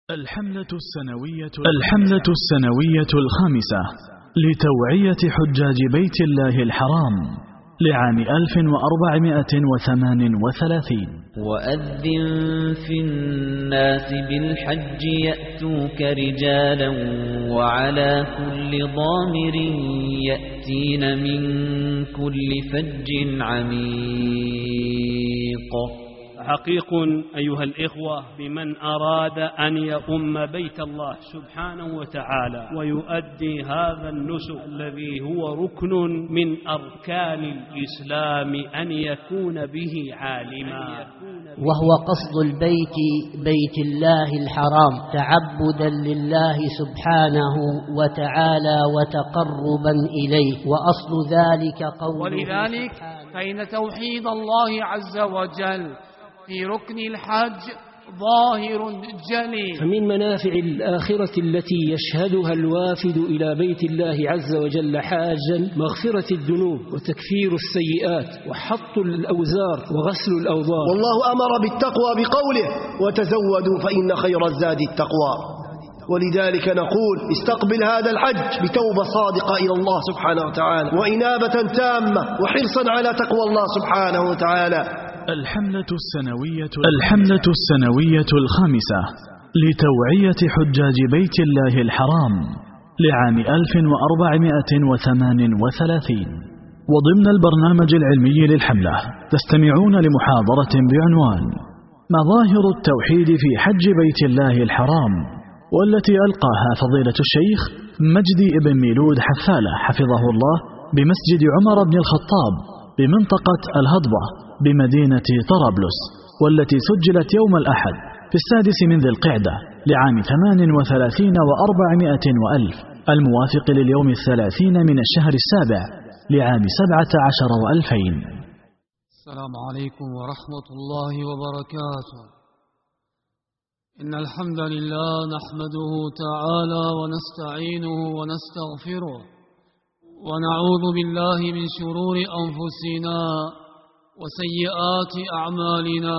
الحملة السنوية الخامسة لتوعية حجاج بيت الله الحرام لعام 1438. وأذن في الناس بالحج يأتوك رجالا وعلى كل ضامر يأتين من كل فج عميق. حقيق أيها الإخوة بمن أراد أن يؤم بيت الله سبحانه وتعالى ويؤدي هذا النسك الذي هو ركن من أركان الإسلام أن يكون به عالما، وهو قصد البيت بيت الله الحرام تعبدا لله سبحانه وتعالى وتقربا إليه، وأصل ذلك قوله ولذلك فإن توحيد الله عز وجل في ركن الحج ظاهر جلي. فمن منافع الآخرة التي يشهدها الوافد إلى بيت الله عز وجل حاجا مغفرة الذنوب وتكفير السيئات وحط الأوزار وغسل الأوضار. والله أمر بالتقوى بقوله وتزودوا فإن خير الزاد التقوى. ولذلك نقول استقبل هذا الحج بتوبة صادقة إلى الله سبحانه وتعالى وإنابة تامة وحرصا على تقوى الله سبحانه وتعالى. الحملة السنوية الخامسة لتوعية حجاج بيت الله الحرام لعام 1438. وضمن البرنامج العلمي للحملة تستمعون لمحاضرة بعنوان مظاهر التوحيد في حج بيت الله الحرام، والتي ألقاها فضيلة الشيخ مجدي بن ميلود حفالة حفظه الله بمسجد عمر بن الخطاب بمنطقة الهضبة بمدينة طرابلس، والتي سجلت يوم الأحد في 6 من ذي القعدة لعام 38 و400 وألف الموافق لليوم 30 من الشهر السابع لعام 17 و2000. السلام عليكم ورحمة الله وبركاته. إن الحمد لله نحمده تعالى ونستعينه ونستغفره ونعوذ بالله من شرور أنفسنا وسيئات أعمالنا،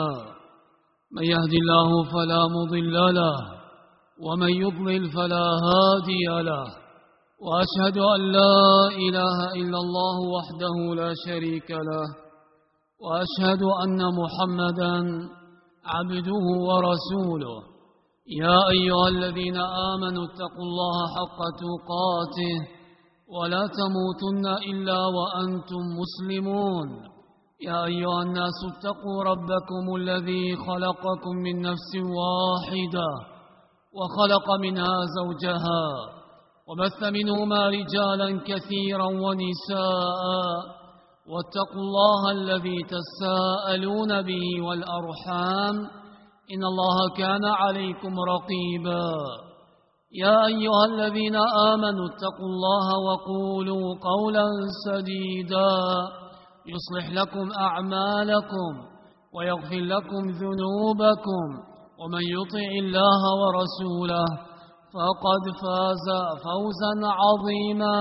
من يهد الله فلا مضل له ومن يضلل فلا هادي له، وأشهد أن لا إله إلا الله وحده لا شريك له، وأشهد أن محمدا عبده ورسوله. يا أيها الذين آمنوا اتقوا الله حق تقاته ولا تموتن إلا وأنتم مسلمون. يا أيها الناس اتقوا ربكم الذي خلقكم من نفس واحدة وخلق منها زوجها وبث منهما رجالا كثيرا ونساء، واتقوا الله الذي تساءلون به والأرحام إن الله كان عليكم رقيبا. يا أيها الذين آمنوا اتقوا الله وقولوا قولا سديدا يصلح لكم أعمالكم ويغفر لكم ذنوبكم، ومن يطع الله ورسوله فقد فاز فوزا عظيما.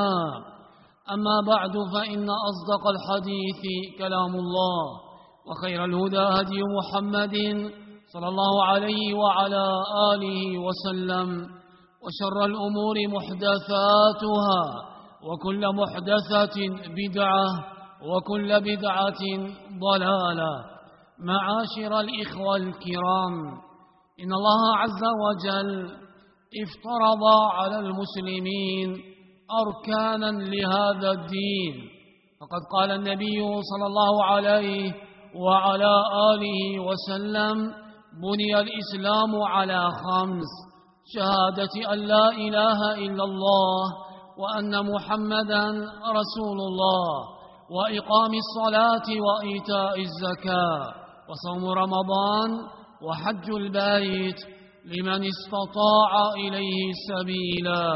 أما بعد، فإن أصدق الحديث كلام الله، وخير الهدى هدي محمد صلى الله عليه وعلى آله وسلم، وشر الأمور محدثاتها، وكل محدثة بدعة، وكل بدعة ضلالة. معاشر الإخوة الكرام، إن الله عز وجل افترض على المسلمين أركانا لهذا الدين، فقد قال النبي صلى الله عليه وعلى آله وسلم: بني الإسلام على 5: شهادة أن لا إله إلا الله وأن محمدا رسول الله، وإقام الصلاة وإيتاء الزكاة، وصوم رمضان، وحج البيت لمن استطاع إليه سبيلا.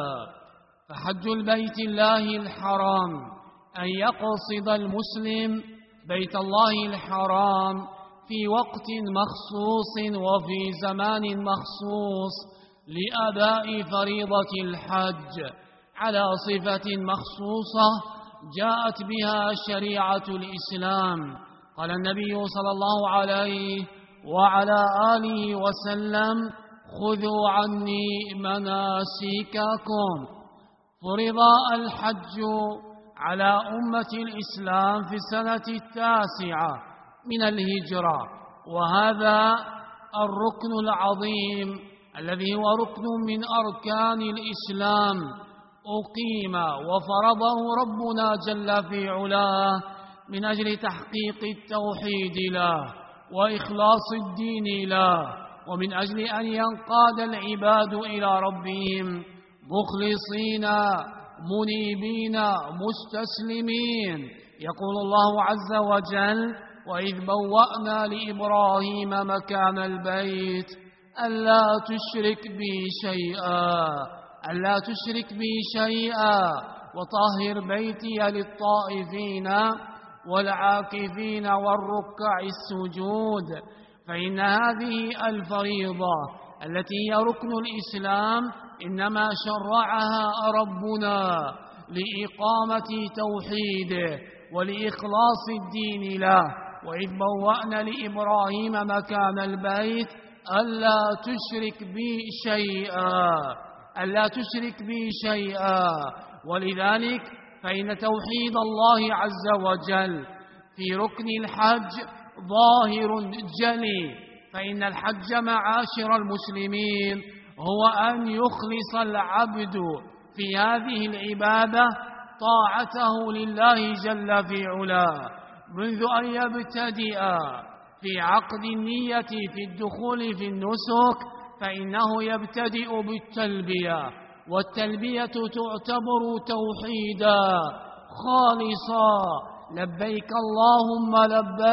فحج البيت الله الحرام أن يقصد المسلم بيت الله الحرام في وقت مخصوص وفي زمان مخصوص لأداء فريضة الحج على صفة مخصوصة جاءت بها شريعة الإسلام. قال النبي صلى الله عليه وعلى آله وسلم: خذوا عني مناسككم. فرض الحج على أمة الإسلام في السنة 9 من الهجرة، وهذا الركن العظيم الذي هو ركن من أركان الإسلام أقيم وفرضه ربنا جل في علاه من أجل تحقيق التوحيد له وإخلاص الدين له، ومن أجل أن ينقاد العباد إلى ربهم مخلصين منيبين مستسلمين. يقول الله عز وجل: وإذ بوأنا لإبراهيم مكان البيت ألا تشرك بي شيئا وطهر بيتي للطائفين والعاكفين والركع السجود. فإن هذه الفريضة التي هي ركن الإسلام إنما شرعها ربنا لإقامة توحيده ولإخلاص الدين له. وإذ بوأنا لإبراهيم مكان البيت ألا تشرك بي شيئا. ولذلك فإن توحيد الله عز وجل في ركن الحج ظاهر جلي. فإن الحج معاشر المسلمين هو أن يخلص العبد في هذه العبادة طاعته لله جل في علاه منذ أن يبتدئ في عقد النية في الدخول في النسك، فإنه يبتدئ بالتلبية، والتلبية تعتبر توحيدا خالصا: لبيك اللهم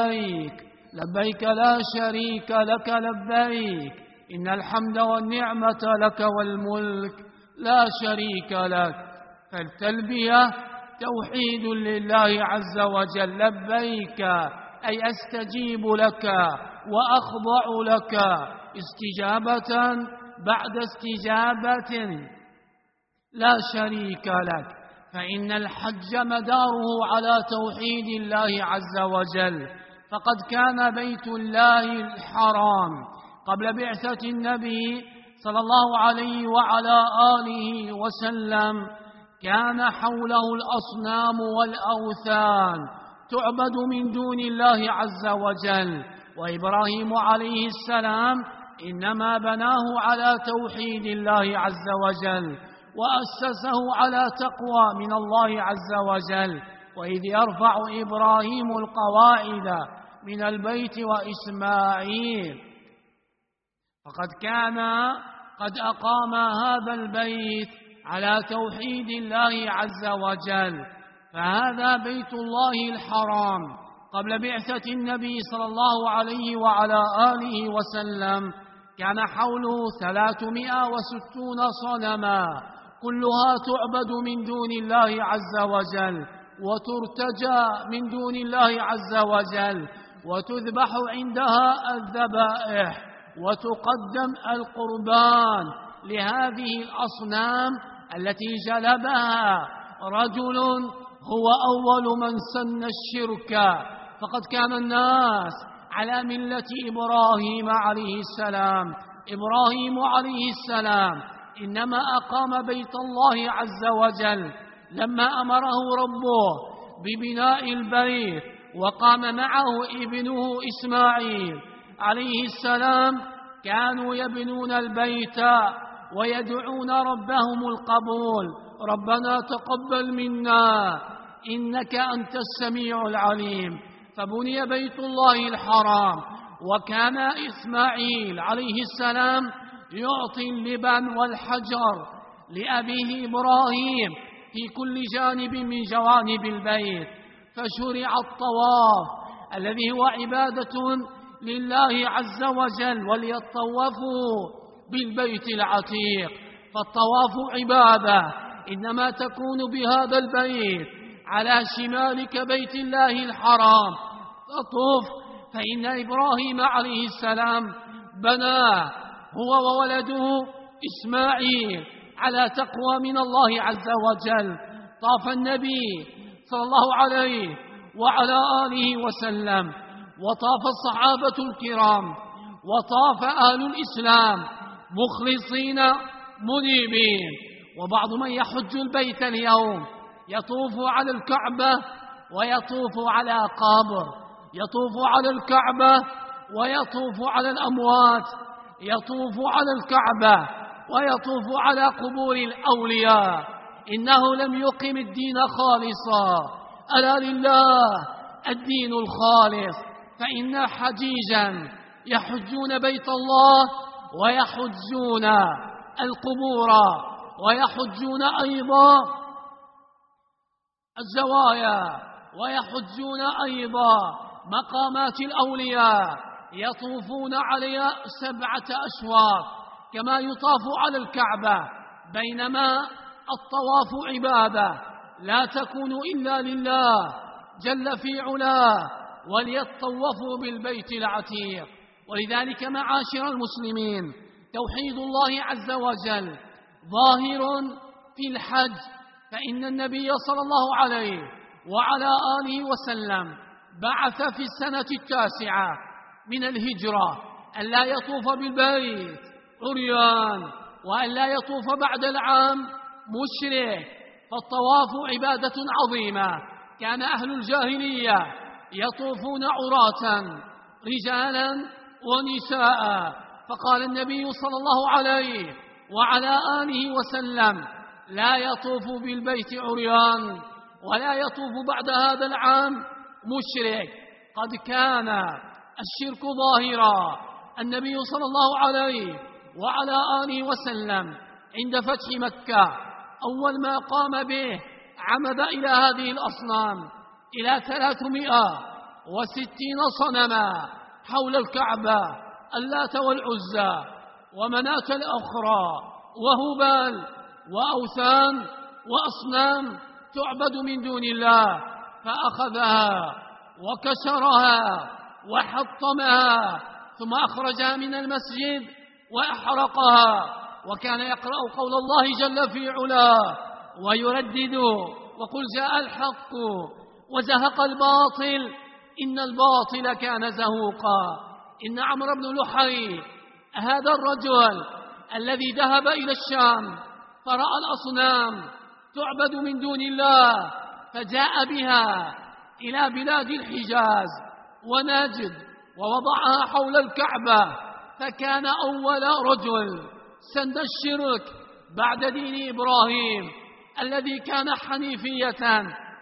لبيك لا شريك لك لبيك، إن الحمد والنعمة لك والملك لا شريك لك. فالتلبية توحيد لله عز وجل: لبيك أي أستجيب لك وأخضع لك استجابة بعد استجابة لا شريك لك. فإن الحج مداره على توحيد الله عز وجل. فقد كان بيت الله الحرام قبل بعثة النبي صلى الله عليه وعلى آله وسلم كان حوله الأصنام والأوثان تعبد من دون الله عز وجل. وإبراهيم عليه السلام إنما بناه على توحيد الله عز وجل وأسسه على تقوى من الله عز وجل. وإذ يرفع إبراهيم القواعد من البيت وإسماعيل، فقد كان قد أقام هذا البيت على توحيد الله عز وجل. فهذا بيت الله الحرام قبل بعثة النبي صلى الله عليه وعلى آله وسلم كان حوله 360 صنما كلها تعبد من دون الله عز وجل وترتجى من دون الله عز وجل، وتذبح عندها الذبائح وتقدم القربان لهذه الأصنام التي جلبها رجل هو أول من سن الشرك. فقد كان الناس على ملة إبراهيم عليه السلام. إبراهيم عليه السلام إنما أقام بيت الله عز وجل لما أمره ربه ببناء البيت، وقام معه ابنه إسماعيل عليه السلام. كانوا يبنون البيت ويدعون ربهم القبول: ربنا تقبل منا إنك أنت السميع العليم. فبني بيت الله الحرام، وكان إسماعيل عليه السلام يعطي اللبن والحجر لأبيه إبراهيم في كل جانب من جوانب البيت. فشرع الطواف الذي هو عبادة لله عز وجل، وليطوفوا بالبيت العتيق. فالطواف عبادة إنما تكون بهذا البيت على شمالك بيت الله الحرام تطوف. فإن إبراهيم عليه السلام بنى هو وولده إسماعيل على تقوى من الله عز وجل. طاف النبي صلى الله عليه وعلى آله وسلم، وطاف الصحابة الكرام، وطاف أهل الإسلام مخلصين منيبين. وبعض من يحج البيت اليوم يطوف على الكعبة ويطوف على قبر، يطوف على الكعبة ويطوف على الأموات، يطوف على الكعبة ويطوف على قبور الأولياء. إنه لم يقم الدين خالصا. ألا لله الدين الخالص، فإن حجيجا يحجون بيت الله ويحجون القبور ويحجون أيضا الزوايا ويحجون أيضا مقامات الأولياء، يطوفون عليها 7 أشواط كما يطاف على الكعبة. بينما الطواف عبادة لا تكون إلا لله جل في علاه، وليطوفوا بالبيت العتيق. ولذلك معاشر المسلمين، توحيد الله عز وجل ظاهر في الحج، فإن النبي صلى الله عليه وعلى آله وسلم بعث في السنة 9 من الهجرة أن لا يطوف بالبيت عريان، وأن لا يطوف بعد العام مشرك. فالطواف عبادة عظيمة. كان أهل الجاهلية يطوفون عراة رجالا ونساء، فقال النبي صلى الله عليه وعلى آله وسلم: لا يطوف بالبيت عريان ولا يطوف بعد هذا العام مشرك. قد كان الشرك ظاهرا. النبي صلى الله عليه وعلى آله وسلم عند فتح مكة أول ما قام به عمد إلى هذه الأصنام، إلى 360 صنما حول الكعبة: اللات والعزى ومناة الأخرى وهبال وأوثان وأصنام تعبد من دون الله. فأخذها وكسرها وحطمها، ثم أخرجها من المسجد وأحرقها. وكان يقرأ قول الله جل في علاه ويردد: وقل جاء الحق وزهق الباطل إن الباطل كان زهوقا. إن عمرو بن لحي هذا الرجل الذي ذهب إلى الشام فرأى الأصنام تعبد من دون الله، فجاء بها إلى بلاد الحجاز ونجد ووضعها حول الكعبة، فكان أول رجل سند الشرك بعد دين إبراهيم الذي كان حنيفية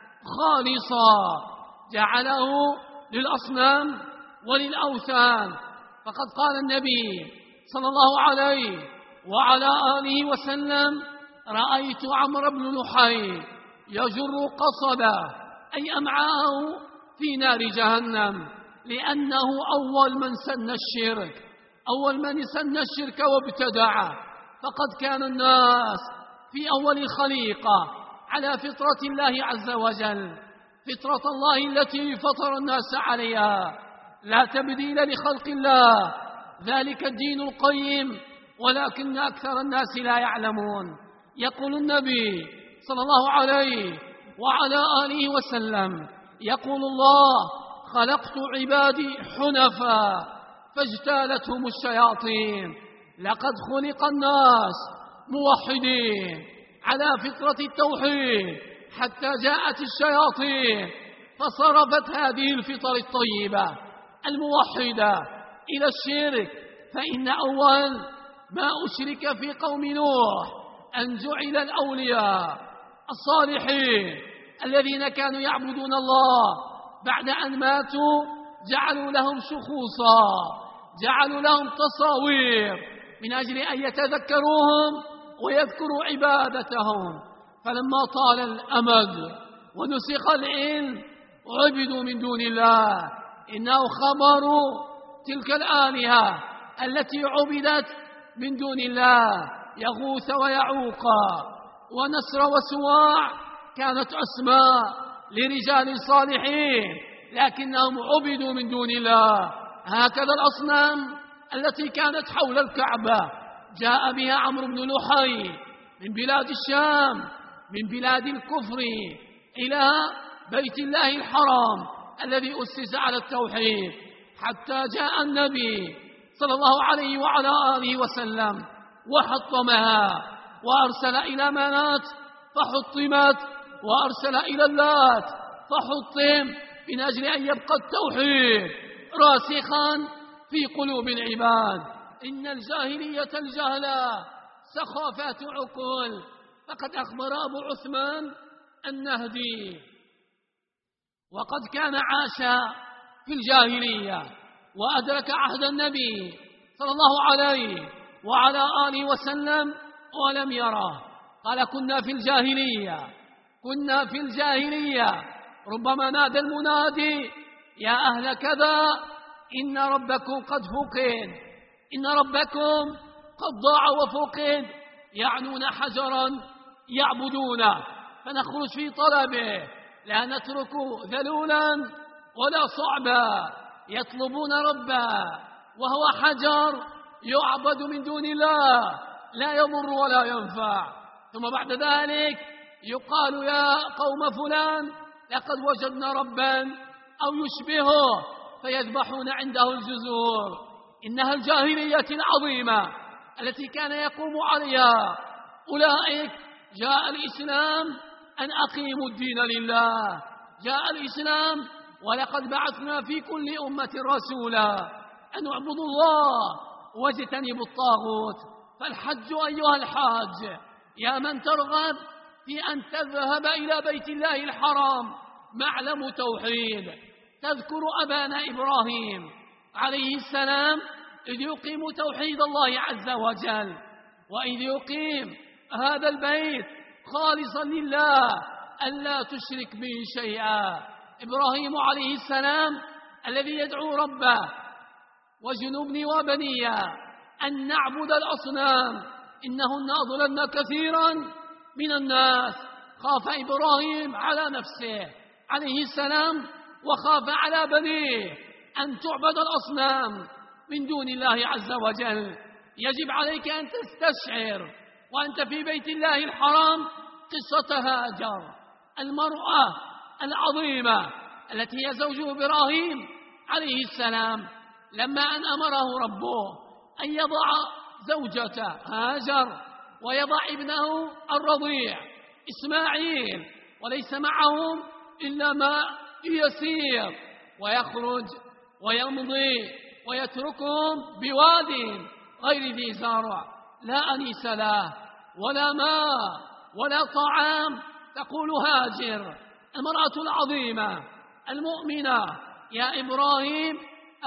خالصا، جعله للأصنام وللأوثان. فقد قال النبي صلى الله عليه وعلى آله وسلم: رأيت عمرو بن لحي يجر قصبه أي أمعاءه في نار جهنم، لأنه أول من سن الشرك، أول من سن الشرك وابتدعه. فقد كان الناس في أول خليقة على فطرة الله عز وجل، فطرة الله التي فطر الناس عليها، لا تبديل لخلق الله، ذلك الدين القيم، ولكن أكثر الناس لا يعلمون. يقول النبي صلى الله عليه وعلى آله وسلم: يقول الله: خلقت عبادي حنفاء فاجتالتهم الشياطين. لقد خلق الناس موحدين على فطرة التوحيد، حتى جاءت الشياطين فصرفت هذه الفطر الطيبة الموحدة إلى الشرك. فإن أول ما أشرك في قوم نوح أن جعل الأولياء الصالحين الذين كانوا يعبدون الله بعد أن ماتوا جعلوا لهم شخوصا، جعلوا لهم تصاوير من أجل أن يتذكروهم ويذكروا عبادتهم. فلما طال الأمد ونسخ العلم عبدوا من دون الله. إنه خبر تلك الآلهة التي عبدت من دون الله، يغوث ويعوق ونسر وسواع، كانت أسماء لرجال صالحين لكنهم عبدوا من دون الله. هكذا الأصنام التي كانت حول الكعبة جاء بها عمرو بن لحي من بلاد الشام، من بلاد الكفر، إلى بيت الله الحرام الذي أسس على التوحيد، حتى جاء النبي صلى الله عليه وعلى آله وسلم وحطمها، وأرسل إلى منات فحطمت، وأرسل إلى اللات فحطم، من أجل أن يبقى التوحيد راسخا في قلوب العباد. إن الجاهلية الجهلة سخافات عقول. فقد أخبر أبو عثمان النهدي: وقد كان عاش في الجاهلية وأدرك عهد النبي صلى الله عليه وعلى آله وسلم ولم يره. قال: كنا في الجاهلية ربما نادى المنادي: يا أهل كذا إن ربكم قد فقد، إن ربكم قد ضاع وفقد، يعنون حجرا يعبدونه، فنخرج في طلبه، لا نترك ذلولا ولا صعبا، يطلبون ربا وهو حجر يعبد من دون الله، لا يضر ولا ينفع. ثم بعد ذلك يقال: يا قوم فلان لقد وجدنا ربا أو يشبهه، فيذبحون عنده الجزور. إنها الجاهلية العظيمة التي كان يقوم عليها أولئك. جاء الإسلام أن أقيموا الدين لله، جاء الإسلام ولقد بعثنا في كل أمة رسولا أن اعبدوا الله واجتنبوا الطاغوت. فالحج أيها الحاج، يا من ترغب في أن تذهب إلى بيت الله الحرام، معلم توحيد. تذكر أبانا إبراهيم عليه السلام إذ يقيم توحيد الله عز وجل، وإذ يقيم هذا البيت خالصا لله ألا تشرك به شيئا. إبراهيم عليه السلام الذي يدعو ربه: وجنبني وبني أن نعبد الأصنام إنهن أضللن كثيرا من الناس. خاف إبراهيم على نفسه عليه السلام وخاف على بنيه أن تعبد الأصنام من دون الله عز وجل. يجب عليك أن تستشعر وأنت في بيت الله الحرام قصة هاجر، المرأة العظيمة التي هي زوج إبراهيم عليه السلام، لما أن أمره ربه أن يضع زوجته هاجر ويضع ابنه الرضيع إسماعيل، وليس معهم إلا ماء يسير، ويخرج ويمضي ويتركهم بواد غير ذي زرع، لا أنيس له ولا ماء ولا طعام. تقول هاجر المرأة العظيمة المؤمنة: يا إبراهيم،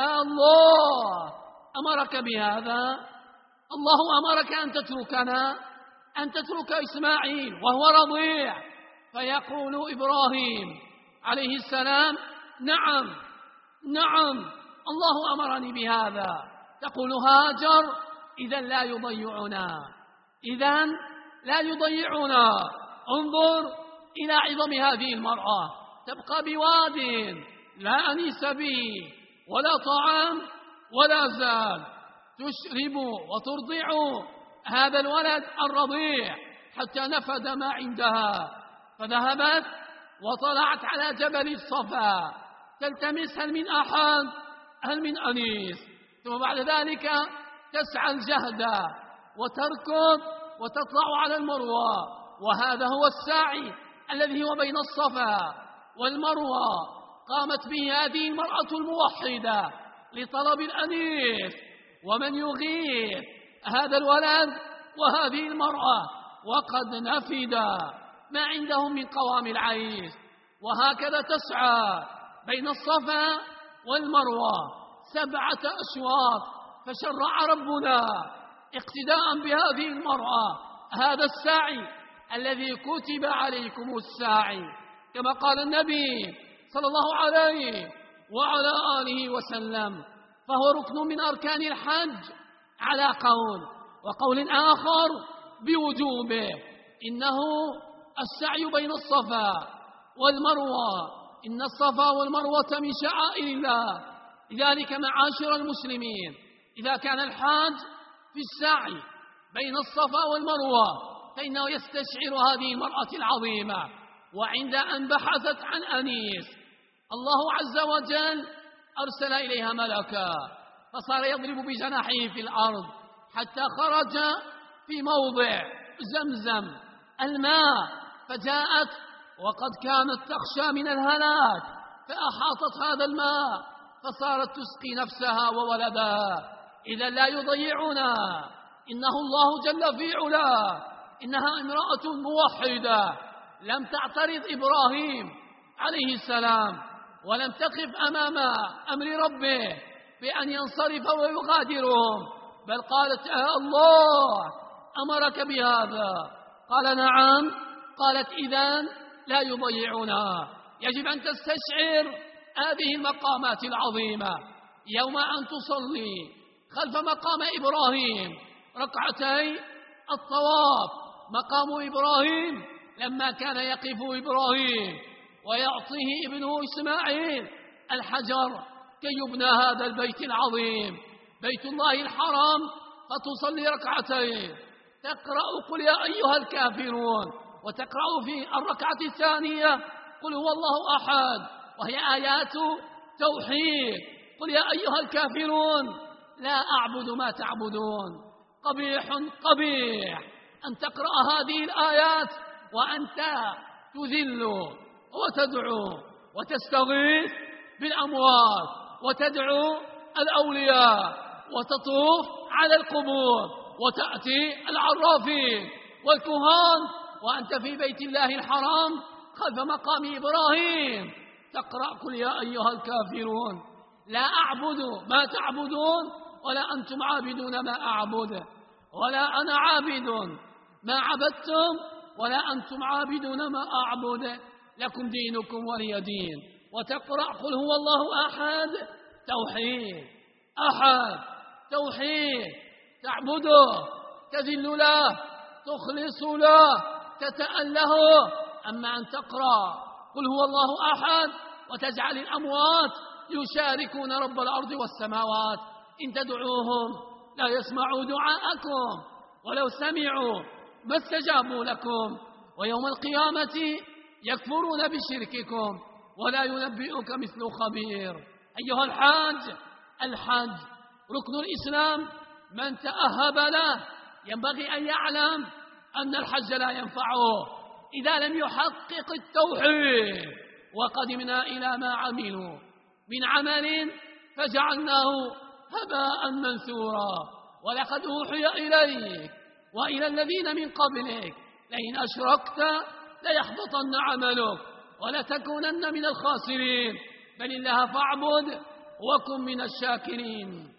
الله أمرك بهذا؟ الله أمرك أن تتركنا، أن تترك إسماعيل وهو رضيع؟ فيقول إبراهيم عليه السلام: نعم نعم، الله أمرني بهذا. تقول هاجر: إذن لا يضيعنا، إذن لا يضيعنا. انظر إلى عظم هذه المرأة، تبقى بواد لا أنيس به ولا طعام ولا زاد، تشرب وترضع هذا الولد الرضيع حتى نفد ما عندها. فذهبت وطلعت على جبل الصفا تلتمس هل من أحد، هل من أنيس. ثم بعد ذلك تسعى الجهد وتركض وتطلع على المروة، وهذا هو السعي الذي هو بين الصفا والمروة. قامت به هذه المرأة الموحدة لطلب الأنيس، ومن يغيث هذا الولد وهذه المرأة وقد نفد ما عندهم من قوام العيش. وهكذا تسعى بين الصفا والمروة 7 أشواط. فشرع ربنا اقتداء بهذه المرأة هذا السعي الذي كتب عليكم السعي، كما قال النبي صلى الله عليه وعلى آله وسلم. فهو ركن من أركان الحج على قول، وقول آخر بوجوبه. إنه السعي بين الصفا والمروة، إن الصفا والمروة من شعائر الله. لذلك معاشر المسلمين، إذا كان الحاج في السعي بين الصفا والمروة فإنه يستشعر هذه المرأة العظيمة. وعند أن بحثت عن أنيس، الله عز وجل أرسل إليها ملكا، فصار يضرب بجناحه في الأرض حتى خرج في موضع زمزم الماء، فجاءت وقد كانت تخشى من الهلاك، فأحاطت هذا الماء فصارت تسقي نفسها وولدها. إذا لا يضيعنا، إنه الله جل في علاه. إنها امرأة موحدة لم تعترض إبراهيم عليه السلام، ولم تقف أمام أمر ربه بأن ينصرف ويغادرهم، بل قالت الله أمرك بهذا؟ قال نعم. قالت إذن لا يضيعنا. يجب أن تستشعر هذه المقامات العظيمة يوم أن تصلي خلف مقام إبراهيم ركعتي الطواف. مقام إبراهيم لما كان يقف إبراهيم ويعطيه ابنه إسماعيل الحجر كي يبنى هذا البيت العظيم بيت الله الحرام، فتصلي ركعتين، تقرأ قل يا أيها الكافرون، وتقرأ في الركعة الثانية قل هو الله أحد، وهي آيات توحيد. قل يا أيها الكافرون لا أعبد ما تعبدون. قبيح قبيح أن تقرأ هذه الآيات وأنت تذل وتدعو وتستغيث بالأموات وتدعو الأولياء وتطوف على القبور وتأتي العرافين والكهان، وأنت في بيت الله الحرام خلف مقام إبراهيم تقرأ قل يا أيها الكافرون لا أعبد ما تعبدون ولا أنتم عابدون ما أعبد ولا أنا عابد ما عبدتم ولا أنتم عابدون ما أعبد لكم دينكم ولي دين. وتقرأ قل هو الله أحد، توحيد، أحد توحيد، تعبده، تذل له، تخلص له، تتأله. أما أن تقرأ قل هو الله أحد وتجعل الأموات يشاركون رب الأرض والسماوات، إن تدعوهم لا يسمعوا دعاءكم ولو سمعوا ما استجابوا لكم، ويوم القيامة يكفرون بشرككم ولا ينبئك مثل خبير. أيها الحاج، الحج ركن الإسلام، من تأهب له ينبغي أن يعلم أن الحج لا ينفعه إذا لم يحقق التوحيد. وقدمنا إلى ما عملوا من عمل فجعلناه هباء منثورا. ولقد أوحي إليك وإلى الذين من قبلك لئن أشركت ليحبطن عملك ولتكونن من الخاسرين، بل الله فاعبد وكن من الشاكرين.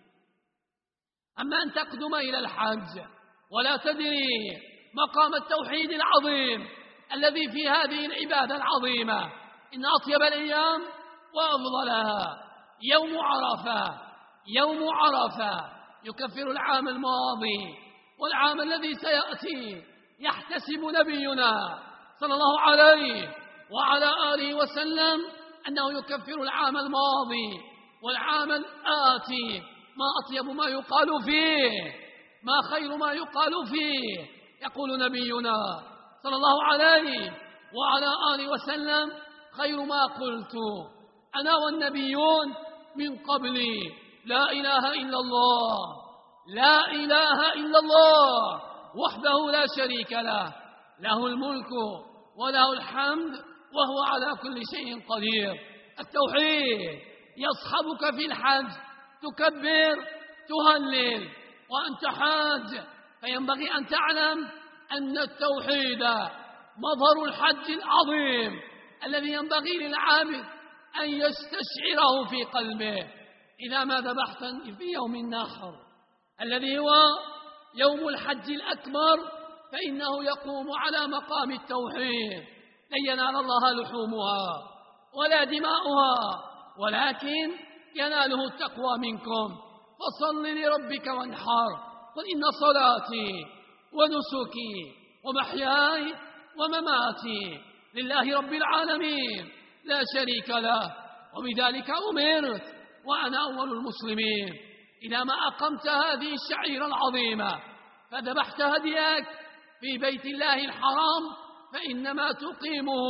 أما أن تقدم إلى الحج ولا تدري مقام التوحيد العظيم الذي في هذه العبادة العظيمة، إن أطيب الأيام وأفضلها يوم عرفة. يوم عرفة يكفر العام الماضي والعام الذي سيأتي. يحتسب نبينا صلى الله عليه وعلى آله وسلم أنه يكفر العام الماضي والعام الآتي. ما أطيب ما يقال فيه، ما خير ما يقال فيه. يقول نبينا صلى الله عليه وعلى آله وسلم خير ما قلت أنا والنبيون من قبلي لا إله إلا الله، لا إله إلا الله وحده لا شريك له، له الملك وله الحمد وهو على كل شيء قدير. التوحيد يصحبك في الحج، تكبر تهلل وأنت حاج. فينبغي أن تعلم أن التوحيد مظهر الحج العظيم الذي ينبغي للعابد أن يستشعره في قلبه. إذا ما ذبحت في يوم النحر الذي هو يوم الحج الأكبر فإنه يقوم على مقام التوحيد. لن ينال الله لحومها ولا دماؤها ولكن يناله التقوى منكم. فصل لربك وانحر. قل إن صلاتي ونسكي ومحياي ومماتي لله رب العالمين لا شريك له وبذلك أمرت وأنا أول المسلمين. إذا ما أقمت هذه الشعيرة العظيمة فذبحت هديك في بيت الله الحرام فإنما تقيمه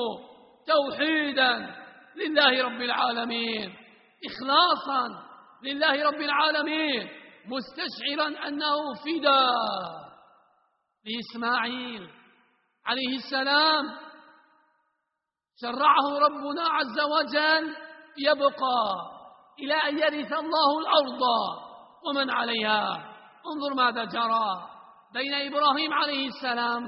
توحيدا لله رب العالمين، إخلاصا لله رب العالمين، مستشعرا أنه فداء لإسماعيل عليه السلام شرعه ربنا عز وجل يبقى إلى أن يرث الله الأرض ومن عليها. انظر ماذا جرى بين إبراهيم عليه السلام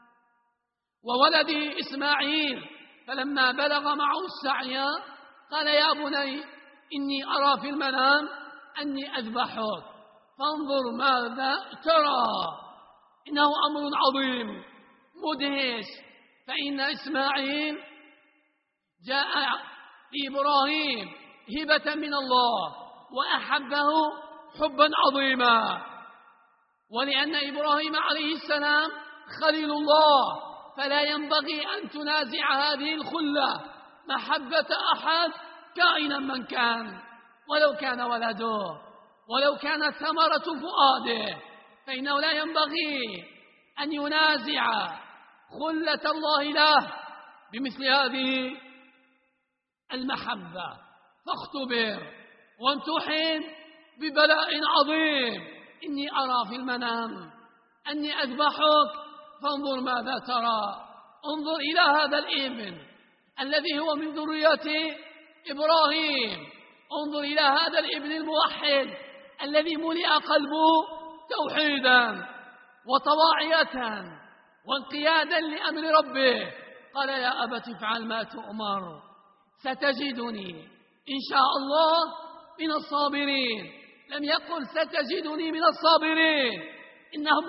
وولده إسماعيل، فلما بلغ معه السعي قال يا بني إني أرى في المنام أني أذبحك فانظر ماذا ترى. إنه أمر عظيم مدهش، فإن إسماعيل جاء لإبراهيم هبة من الله وأحبه حبا عظيما، ولأن إبراهيم عليه السلام خليل الله فلا ينبغي أن تنازع هذه الخلة محبة أحد كائنا من كان، ولو كان ولده ولو كانت ثمرة فؤاده، فإنه لا ينبغي أن ينازع خلة الله له بمثل هذه المحبة. فاختبر وامتحن ببلاء عظيم. إني أرى في المنام أني أذبحك فانظر ماذا ترى. انظر إلى هذا الابن الذي هو من ذرية إبراهيم، انظر إلى هذا الابن الموحد الذي ملئ قلبه توحيدا وطواعية وانقيادا لأمر ربه. قال يا أبت افعل ما تؤمر ستجدني إن شاء الله من الصابرين. لم يقل ستجدني من الصابرين، إنه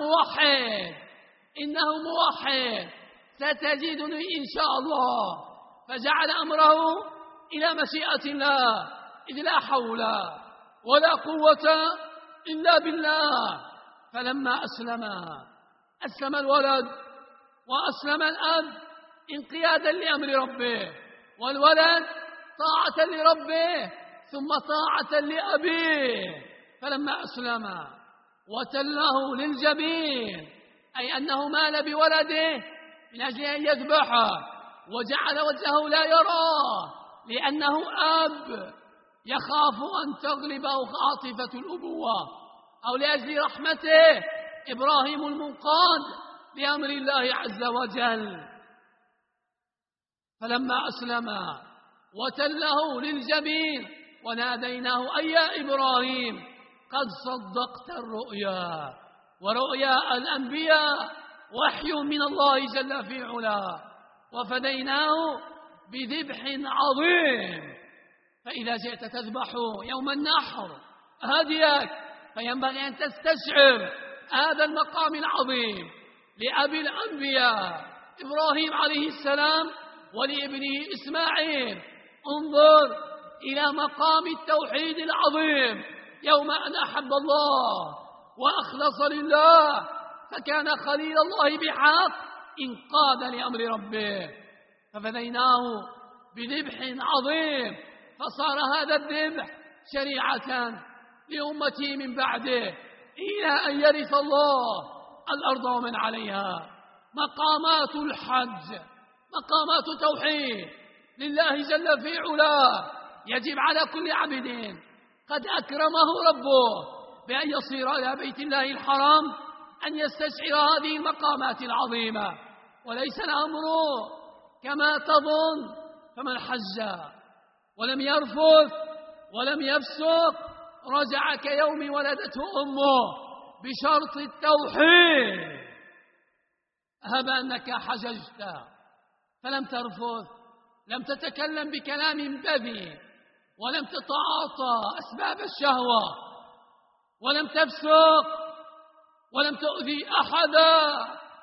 موحد ستجدني إن شاء الله، فجعل أمره إلى مشيئة الله، إذ لا حول ولا قوة إلا بالله. فلما أسلم الولد وأسلم الأب انقيادا لأمر ربه، والولد طاعة لربه ثم طاعة لأبيه. فلما أسلم وتله للجبين، أي أنه مال بولده من أجل أن يذبحه وجعل وجهه لا يراه لأنه أب يخاف أن تغلبه عاطفة الأبوة، أو لأجل رحمته إبراهيم المنقاد لأمر الله عز وجل. فلما أسلم وتله للجبين وناديناه أي يا إبراهيم قد صدقت الرؤيا، ورؤيا الأنبياء وحي من الله جل في علاه، وفديناه بذبح عظيم. فإذا جئت تذبح يوم النحر هديك فينبغي أن تستشعر هذا المقام العظيم لأبي الأنبياء إبراهيم عليه السلام ولابنه إسماعيل. انظر إلى مقام التوحيد العظيم يوم أن أحب الله وأخلص لله فكان خليل الله بحق انقاد لأمر ربه، ففديناه بذبح عظيم، فصار هذا الذبح شريعة لأمته من بعده إلى أن يرث الله الأرض ومن عليها. مقامات الحج مقامات توحيد لله جل في علاه، يجب على كل عبد قد أكرمه ربه بأن يصير إلى بيت الله الحرام أن يستشعر هذه المقامات العظيمة، وليس الأمر كما تظن. فمن حج ولم يرفث ولم يفسق رجع كيوم ولدته أمه بشرط التوحيد. هب أنك حججت فلم ترفث، لم تتكلم بكلام بذيء، ولم تتعاطى أسباب الشهوة، ولم تفسق، ولم تؤذي أحدا،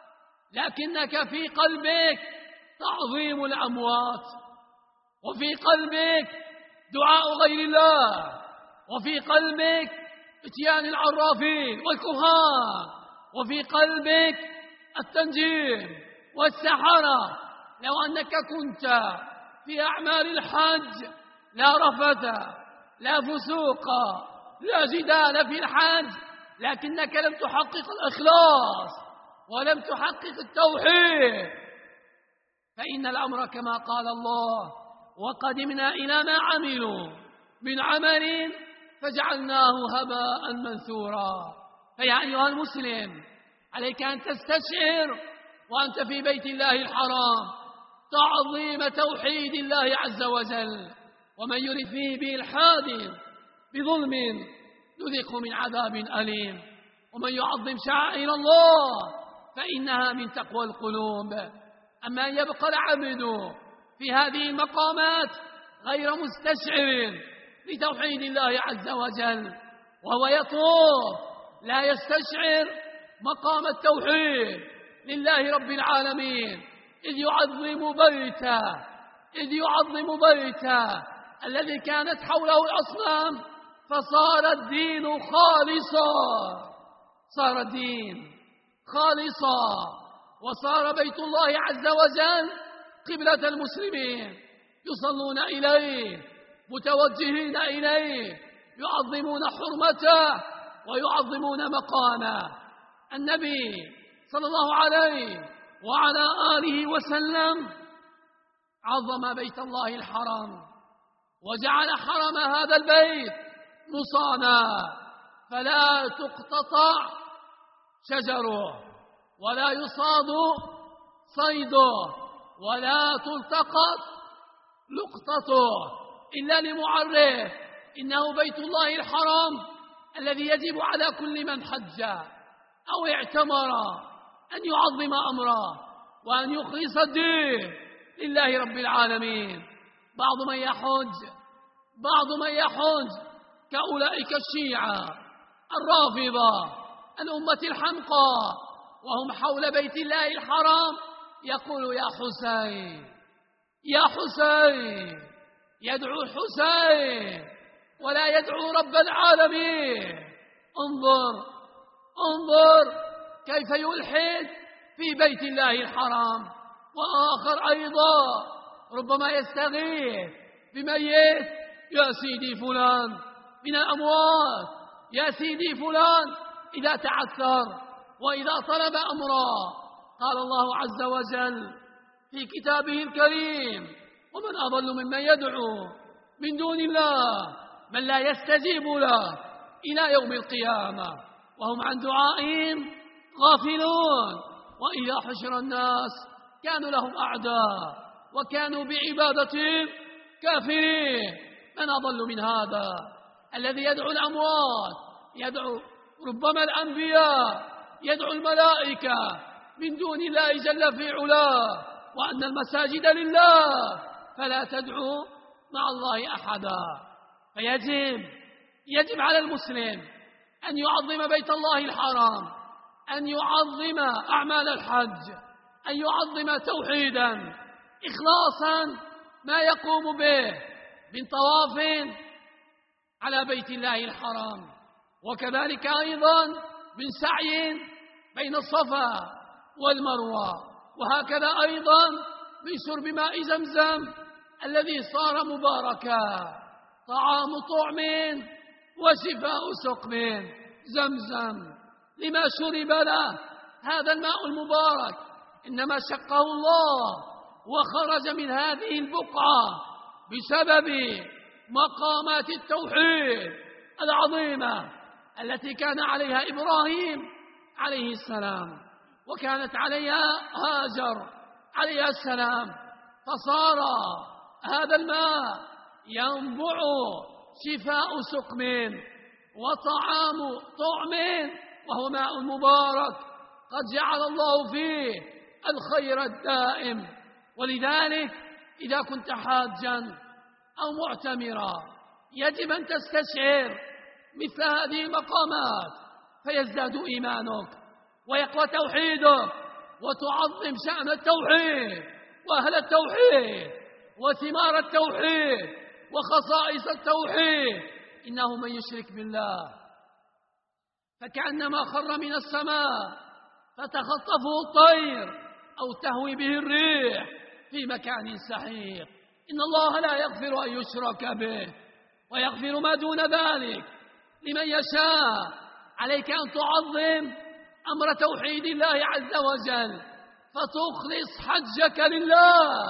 لكنك في قلبك تعظيم الأموات، وفي قلبك دعاء غير الله، وفي قلبك اتيان العرافين والكهان، وفي قلبك التنجيم والسحرة. لو أنك كنت في أعمال الحج لا رفث لا فسوق لا جدال في الحج، لكنك لم تحقق الإخلاص ولم تحقق التوحيد، فإن الأمر كما قال الله وقدمنا إلى ما عملوا من عمل فجعلناه هباء منثورا. فيا أيها المسلم عليك أن تستشعر وأنت في بيت الله الحرام تعظيم توحيد الله عز وجل، ومن يرد فيه بإلحاد بظلم يذقه من عذاب أليم، ومن يعظم شعائر الله فإنها من تقوى القلوب. أما أن يبقى العبد في هذه المقامات غير مستشعر لتوحيد الله عز وجل وهو يطوف لا يستشعر مقام التوحيد لله رب العالمين، إذ يعظم بيته الذي كانت حوله الأصنام، فصار الدين خالصا وصار بيت الله عز وجل قبلة المسلمين، يصلون إليه متوجهين إليه، يعظمون حرمته ويعظمون مقامه. النبي صلى الله عليه وعلى آله وسلم عظم بيت الله الحرام وجعل حرم هذا البيت مصانا، فلا تقتطع شجره ولا يصاد صيده ولا تلتقط لقطته إلا لمعرف إنه بيت الله الحرام الذي يجب على كل من حج أو اعتمر أن يعظم أمره وأن يخلص الدين لله رب العالمين. بعض من يحج كأولئك الشيعة الرافضة الأمة الحمقى، وهم حول بيت الله الحرام يقول يا حسين، يدعو الحسين ولا يدعو رب العالمين. انظر كيف يلحد في بيت الله الحرام. وآخر أيضا ربما يستغيث بميت، يا سيدي فلان من الأموات، يا سيدي فلان إذا تعثر وإذا طلب أمرا. قال الله عز وجل في كتابه الكريم: ومن أضل ممن يدعو من دون الله من لا يستجيب له إلى يوم القيامة وهم عن دعائهم غافلون، وإذا حشر الناس كانوا لهم أعداء وكانوا بعبادتهم كافرين. من أضل من هذا الذي يدعو الأموات، يدعو ربما الأنبياء، يدعو الملائكة من دون الله جل في علاه، وأن المساجد لله فلا تدعو مع الله أحدا. فيجب على المسلم أن يعظم بيت الله الحرام، أن يعظم أعمال الحج، أن يعظم توحيدا إخلاصا ما يقوم به من طواف على بيت الله الحرام، وكذلك أيضا من سعي بين الصفا والمروة، وهكذا أيضا من شرب ماء زمزم الذي صار مباركا، طعام طعم وشفاء سقم. زمزم لما شرب له هذا الماء المبارك إنما شقه الله وخرج من هذه البقعة بسبب مقامات التوحيد العظيمة التي كان عليها إبراهيم عليه السلام وكانت عليها هاجر عليها السلام، فصار هذا الماء ينبع شفاء سقم وطعام طعم، وهو ماء مبارك قد جعل الله فيه الخير الدائم. ولذلك إذا كنت حاجا أو معتمرا يجب أن تستشعر مثل هذه المقامات، فيزداد إيمانك ويقوى توحيدك وتعظم شأن التوحيد وأهل التوحيد وثمار التوحيد وخصائص التوحيد. إنه من يشرك بالله فكأنما خر من السماء فتخطفه الطير أو تهوي به الريح في مكان سحيق. إن الله لا يغفر أن يشرك به ويغفر ما دون ذلك لمن يشاء. عليك أن تعظم أمر توحيد الله عز وجل فتخلص حجك لله.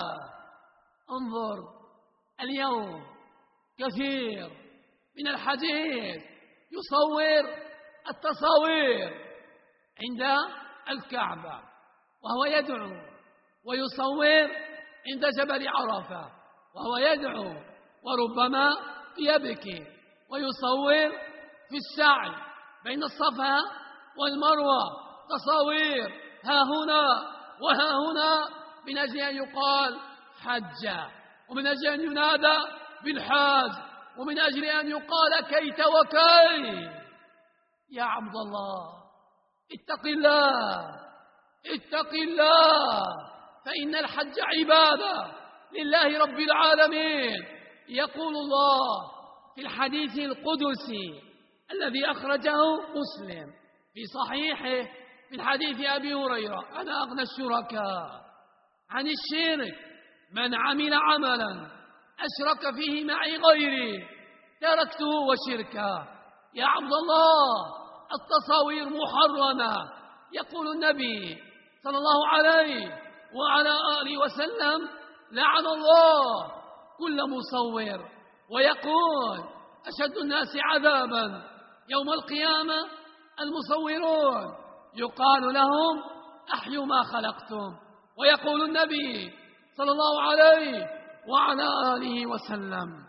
انظر اليوم كثير من الحديث يصور التصاوير عند الكعبة وهو يدعو ويصور عند جبل عرفة وهو يدعو وربما يبكي ويصور في السعي بين الصفا والمروة تصاوير ها هنا وها هنا من أجل أن يقال حج، ومن أجل أن ينادى بالحاج، ومن أجل أن يقال كيت وكيت. يا عبد الله اتق الله اتق الله، فإن الحج عبادة لله رب العالمين. يقول الله في الحديث القدسي الذي أخرجه مسلم في صحيحه من حديث أبي هريرة: أنا أغنى الشركاء عن الشرك من عمل عملا أشرك فيه معي غيري تركته وشركه. يا عبد الله التصاوير محرمة. يقول النبي صلى الله عليه وعلى آله وسلم: لعن الله كل مصور. ويقول: أشد الناس عذابا يوم القيامة المصورون، يقال لهم: أحيوا ما خلقتم. ويقول النبي صلى الله عليه وعلى آله وسلم: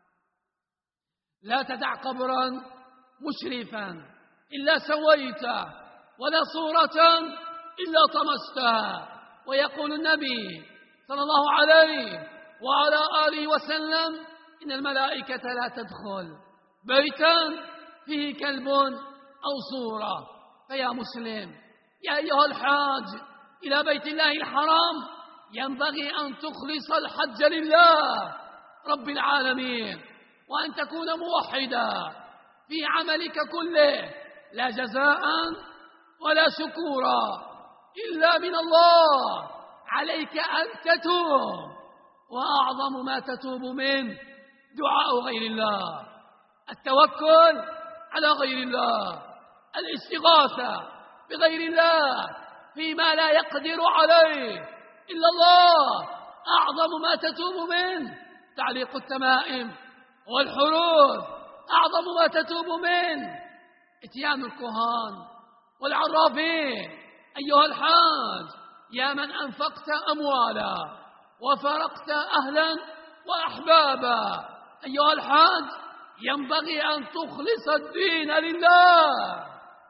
لا تدع قبرا مشرفا إلا سويته، ولا صورة إلا طمستها. ويقول النبي صلى الله عليه وعلى آله وسلم: إن الملائكة لا تدخل بيتا فيه كلب أو صورة. فيا مسلم، يا أيها الحاج إلى بيت الله الحرام، ينبغي أن تخلص الحج لله رب العالمين، وأن تكون موحدا في عملك كله، لا جزاء ولا شكورا إلا من الله. عليك أن تتوب، وأعظم ما تتوب منه دعاء غير الله، التوكل على غير الله، الاستغاثة بغير الله فيما لا يقدر عليه إلا الله. أعظم ما تتوب منه تعليق التمائم والحروف، أعظم ما تتوب منه اتيان الكهان والعرافين. أيها الحاج، يا من أنفقت أموالا وفرقت أهلا وأحبابا، أيها الحاج، ينبغي أن تخلص الدين لله.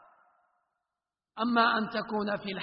أما أن تكون في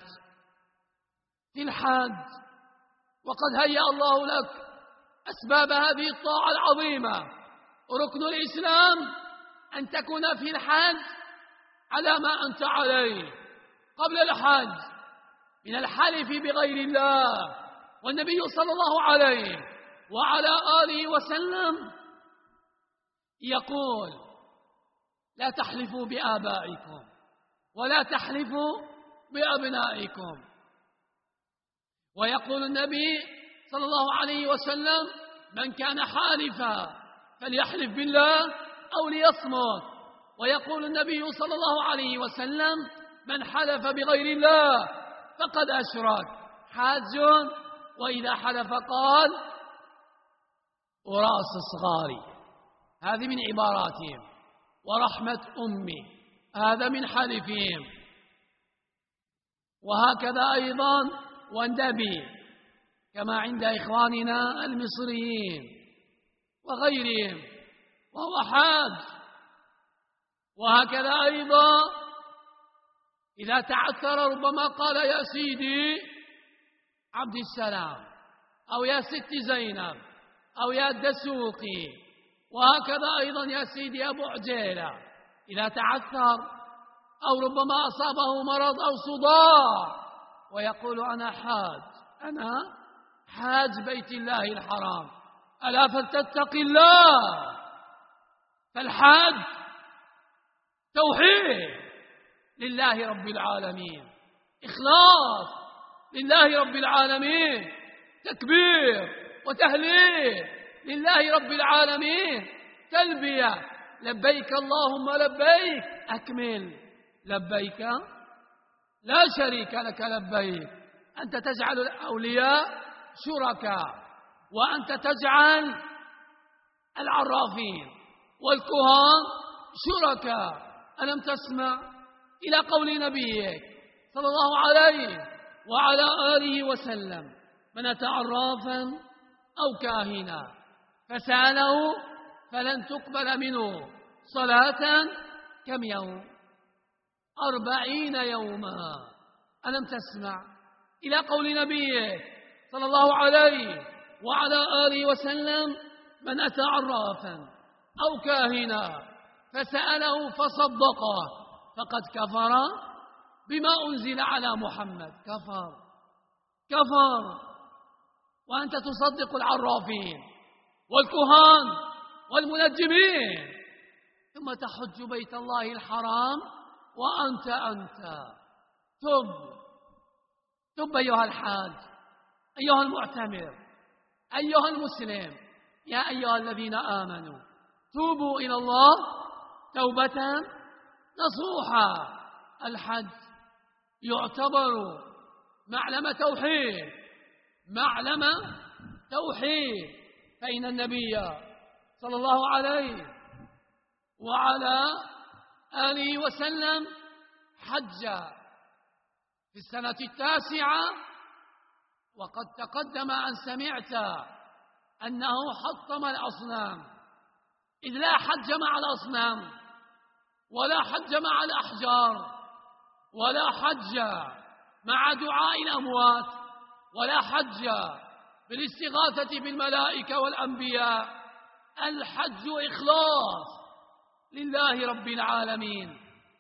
الحج وقد هيأ الله لك أسباب هذه الطاعة العظيمة. ركن الإسلام أن تكون في الحج على ما أنت عليه قبل الحج من الحلف بغير الله. والنبي صلى الله عليه وعلى آله وسلم يقول: لا تحلفوا بآبائكم ولا تحلفوا بأبنائكم. ويقول النبي صلى الله عليه وسلم: من كان حالفا فليحلف بالله أو ليصمت. ويقول النبي صلى الله عليه وسلم: من حلف بغير الله فقد أشرك. حاج وإذا حلف قال: أراس صغاري، هذه من عباراتهم، ورحمة أمي، هذا من حلفهم. وهكذا أيضا والنبي كما عند إخواننا المصريين وغيرهم، وهو حاج. وهكذا أيضا إذا تعثر ربما قال: يا سيدي عبد السلام، أو يا ست زينب، أو يا الدسوقي. وهكذا أيضا يا سيدي أبو عجيلة إذا تعثر أو ربما أصابه مرض أو صداع ويقول: أنا حاج بيت الله الحرام، ألا فلتتق الله. فالحاج توحيد لله رب العالمين، إخلاص لله رب العالمين، تكبير وتهليل لله رب العالمين، تلبية لبيك اللهم لبيك، أكمل لبيك لا شريك لك لبيك. أنت تجعل الأولياء شركاء، وأنت تجعل العرافين والكهان شركاء. ألم تسمع إلى قول نبيك صلى الله عليه وعلى آله وسلم من أتى عرافا أو كاهنا فسأله فلن تقبل منه صلاة كم يوم 40 يوما. ألم تسمع إلى قول نبيه صلى الله عليه وعلى آله وسلم من أتى عرافا أو كاهنا فسأله فصدقه فقد كفر بما أنزل على محمد. كفر وأنت تصدق العرافين والكهان والمنجمين ثم تحج بيت الله الحرام وأنت تب أيها الحاج، أيها المعتمر، أيها المسلم، يا أيها الذين آمنوا توبوا إلى الله توبة نصوحا. الحج يعتبر معلمة توحيد، فإن النبي صلى الله عليه وعلى آله وسلم حج في السنة 9 وقد تقدم أن سمعت أنه حطم الأصنام، إذ لا حج مع الأصنام ولا حج مع الأحجار ولا حج مع دعاء الأموات ولا حج بالاستغاثة بالملائكة والأنبياء. الحج إخلاص لله رب العالمين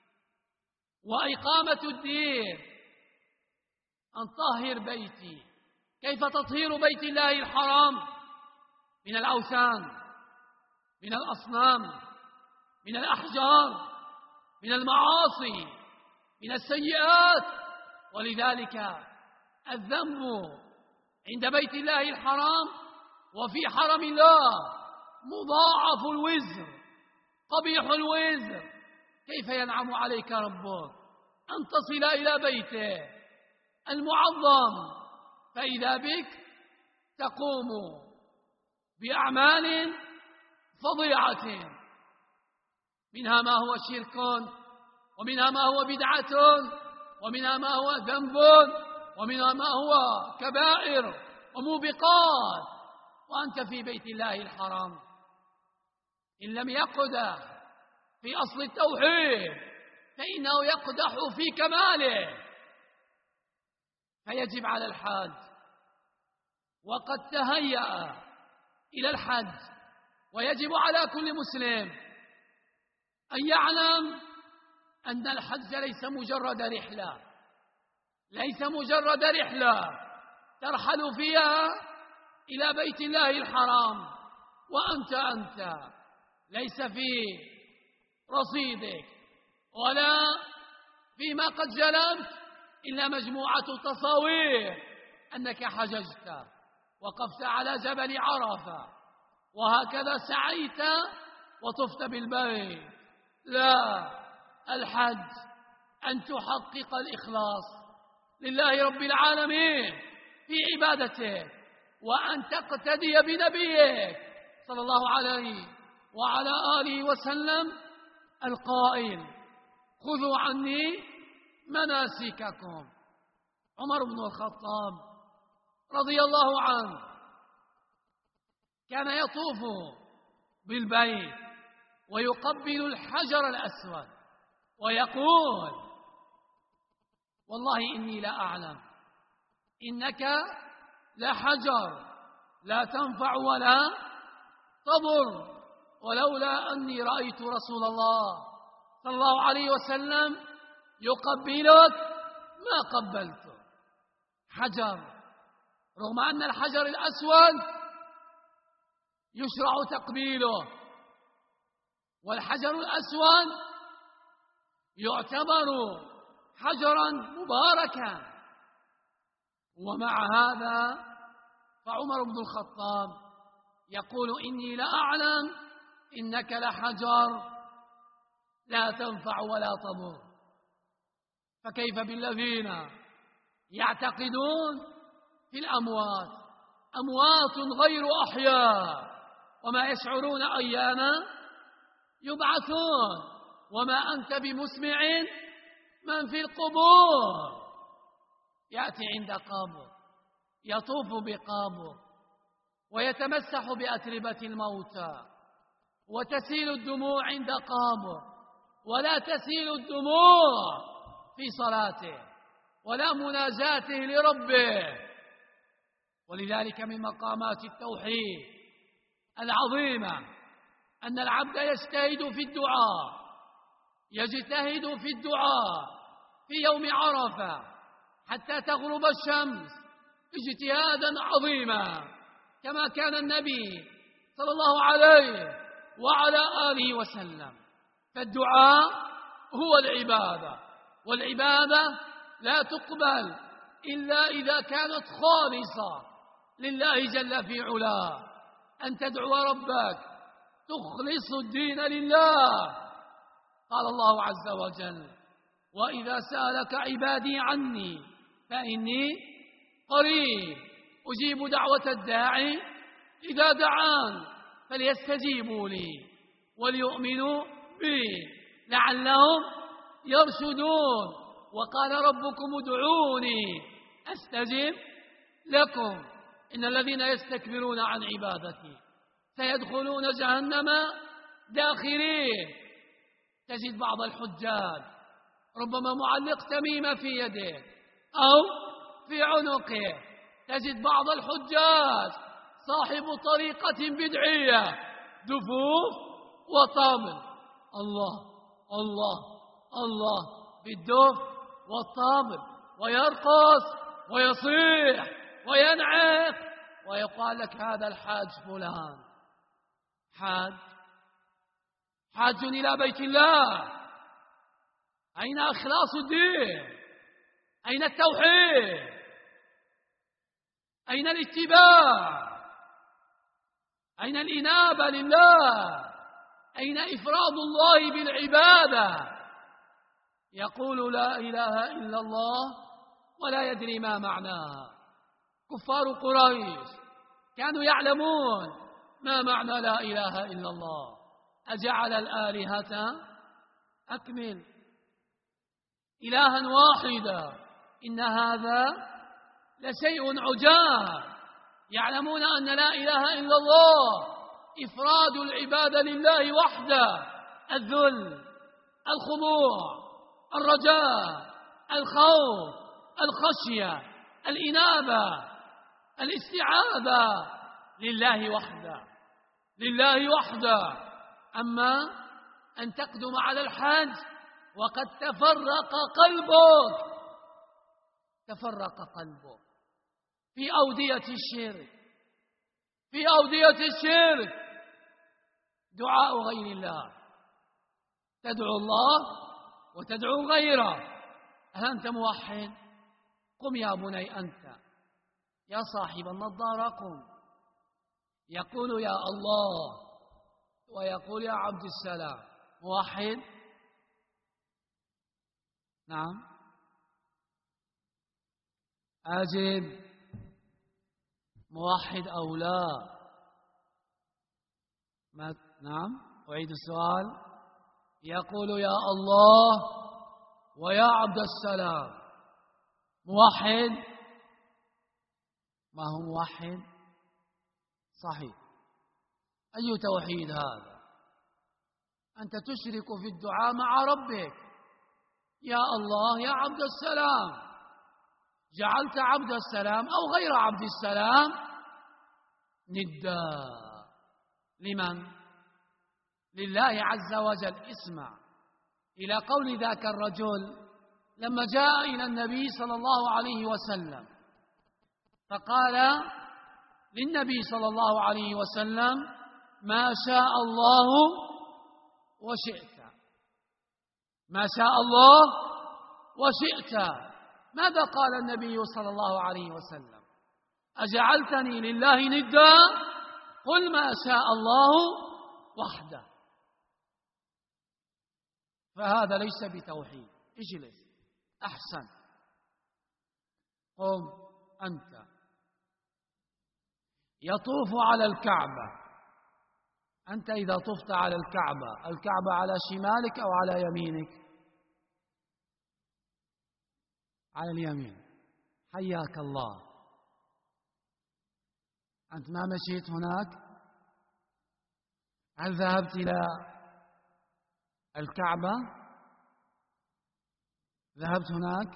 وإقامة الدين. أن طهر بيتي. كيف تطهير بيت الله الحرام؟ من الأوثان، من الأصنام، من الأحجار، من المعاصي، من السيئات. ولذلك الذنب عند بيت الله الحرام وفي حرم الله مضاعف الوزر، قبيح الوزر. كيف ينعم عليك ربك أن تصل إلى بيته المعظم فإذا بك تقوم بأعمال فظيعة، منها ما هو شرك، ومنها ما هو بدعة، ومنها ما هو ذنب، ومنها ما هو كبائر وموبقات، وأنت في بيت الله الحرام. إن لم يقدح في أصل التوحيد فإنه يقدح في كماله. فيجب على الحاج وقد تهيأ إلى الحج، ويجب على كل مسلم أن يعلم أن الحج ليس مجرد رحلة ترحل فيها إلى بيت الله الحرام وأنت ليس في رصيدك ولا فيما قد جلبت إلا مجموعة تصاوير أنك حججت وقفت على جبل عرفة وهكذا سعيت وطفت بالبيت. لا، الحج أن تحقق الإخلاص لله رب العالمين في عبادته، وأن تقتدي بنبيك صلى الله عليه وعلى آله وسلم القائل: خذوا عني مناسككم. عمر بن الخطاب رضي الله عنه كان يطوف بالبيت ويقبل الحجر الأسود ويقول: والله إني لا أعلم إنك لحجر لا تنفع ولا تضر، ولولا أني رأيت رسول الله صلى الله عليه وسلم يقبلك ما قبلته. حجر، رغم أن الحجر الأسود يشرع تقبيله، والحجر الأسود يعتبر حجرا مباركا، ومع هذا فعمر بن الخطاب يقول: إني لأعلم إنك لحجر لا تنفع ولا تضر. فكيف بالذين يعتقدون في الأموات؟ أموات غير أحياء وما يشعرون أيان يبعثون، وما أنت بمسمع من في القبور. يأتي عند قبر يطوف بقبر ويتمسح بأتربة الموتى وتسيل الدموع عند قبر، ولا تسيل الدموع في صلاته ولا مناجاته لربه. ولذلك من مقامات التوحيد العظيمة أن العبد يجتهد في الدعاء في يوم عرفة حتى تغرب الشمس اجتهادا عظيما، كما كان النبي صلى الله عليه وعلى آله وسلم. فالدعاء هو العبادة، والعبادة لا تقبل إلا إذا كانت خالصة لله جل في علاه. أن تدعو ربك تخلص الدين لله. قال الله عز وجل: وإذا سألك عبادي عني فإني قريب أجيب دعوة الداعي إذا دعان فليستجيبوا لي وليؤمنوا بي لعلهم يرشدون. وقال ربكم ادعوني أستجب لكم إن الذين يستكبرون عن عبادتي سيدخلون جهنم داخرين. تجد بعض الحجاج ربما معلق تميمة في يده أو في عنقه، تجد بعض الحجاج صاحب طريقة بدعية، دفوف وطبل، الله الله الله بالدف والطبل، ويرقص ويصيح وينعق ويقال لك هذا الحاج فلان، حاج إلى بيت الله. أين إخلاص الدين؟ أين التوحيد؟ أين الاتباع؟ أين الإنابة لله؟ أين إفراد الله بالعبادة؟ يقول لا إله إلا الله ولا يدري ما معناها. كفار قريش كانوا يعلمون ما معنى لا إله إلا الله. أجعل الآلهة أكمل إلها واحدا إن هذا لشيء عجاب. يعلمون أن لا إله إلا الله إفراد العبادة لله وحده، الذل، الخضوع، الرجاء، الخوف، الخشية، الإنابة، الاستعاذة لله وحده. أما أن تقدم على الحج وقد تفرق قلبك في أودية الشرك، دعاء غير الله، تدعو الله وتدعو غيره. هل أنت موحد؟ قم يا بني أنت، يا صاحب النظارة قم. يقول يا الله ويقول يا عبد السلام. موحد؟ نعم. أجب، موحد أو لا؟ نعم، أعيد السؤال. يقول يا الله ويا عبد السلام. موحد؟ ما هو موحد؟ صحيح. أي توحيد هذا؟ أنت تشرك في الدعاء مع ربك. يا الله يا عبد السلام، جعلت عبد السلام أو غير عبد السلام ندا لمن؟ لله عز وجل. اسمع إلى قول ذاك الرجل لما جاء إلى النبي صلى الله عليه وسلم فقال للنبي صلى الله عليه وسلم: ما شاء الله وشئت. ما شاء الله وشئت. ماذا قال النبي صلى الله عليه وسلم؟ أجعلتني لله ندا؟ قل ما شاء الله وحده. فهذا ليس بتوحيد. اجلس، أحسن، قم أنت. يطوف على الكعبة. أنت إذا طفت على الكعبة على شمالك أو على يمينك؟ على اليمين. حياك الله، أنت ما مشيت هناك؟ هل ذهبت إلى الكعبة؟ ذهبت هناك؟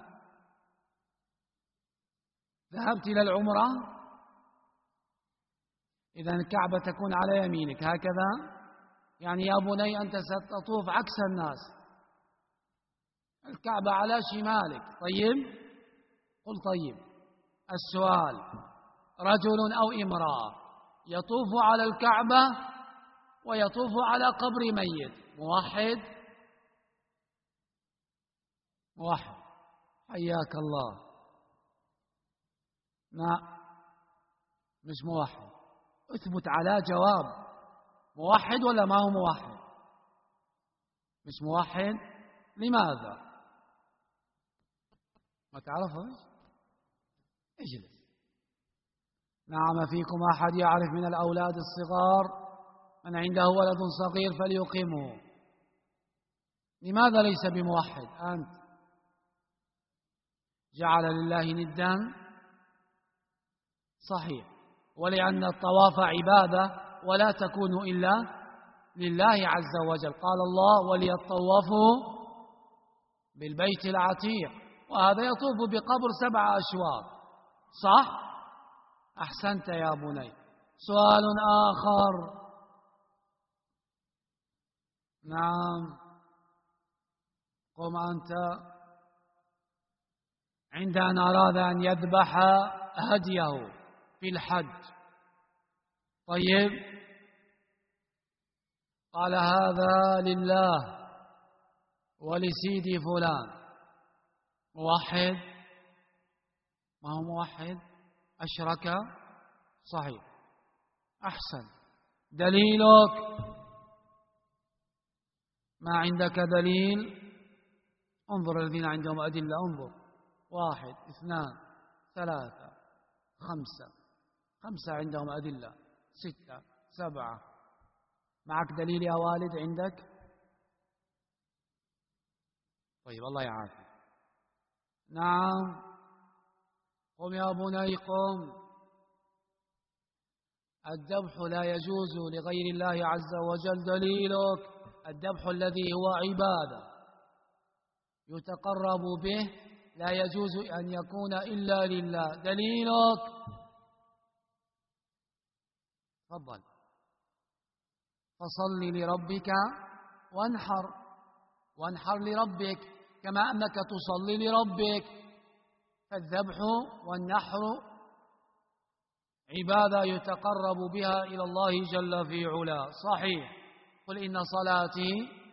ذهبت إلى العمرة؟ إذن الكعبة تكون على يمينك هكذا، يعني يا بني أنت ستطوف عكس الناس، الكعبة على شمالك. طيب؟ قل طيب. السؤال: رجل أو امرأة يطوف على الكعبة ويطوف على قبر ميت، موحد؟ موحد. حياك الله. لا، مش موحد. اثبت على جواب. موحد ولا ما هو موحد؟ مش موحد. لماذا؟ ما تعرفه؟ اجلس. نعم، فيكم أحد يعرف من الأولاد الصغار من عنده ولد صغير فليقيمه. لماذا ليس بموحد؟ أنت جعل لله ندا؟ صحيح، ولأن الطواف عبادة ولا تكون إلا لله عز وجل. قال الله: وليطوفوا بالبيت العتيق، وهذا يطوف بقبر 7 أشواط. صح؟ أحسنت يا بني. سؤال آخر. نعم، قم أنت. عند أن أراد أن يذبح هديه في الحج، طيب، قال: هذا لله ولسيدي فلان. موحد؟ ما هو موحد. أشرك؟ صحيح. أحسن. دليلك؟ ما عندك دليل؟ انظر الذين عندهم أدلة. انظر: 1 2 3 5. 5 عندهم أدلة. 6 7. معك دليل يا والد؟ عندك؟ طيب، الله يعافي. نعم، قم يا بني قم. الذبح لا يجوز لغير الله عز وجل. دليلك: الذبح الذي هو عبادة يتقرب به لا يجوز أن يكون إلا لله. دليلك؟ تفضل. فصل لربك وانحر. وانحر لربك كما أنك تصلي لربك. فالذبح والنحر عبادة يتقرب بها إلى الله جل في علاه. صحيح. قل: إن صلاتي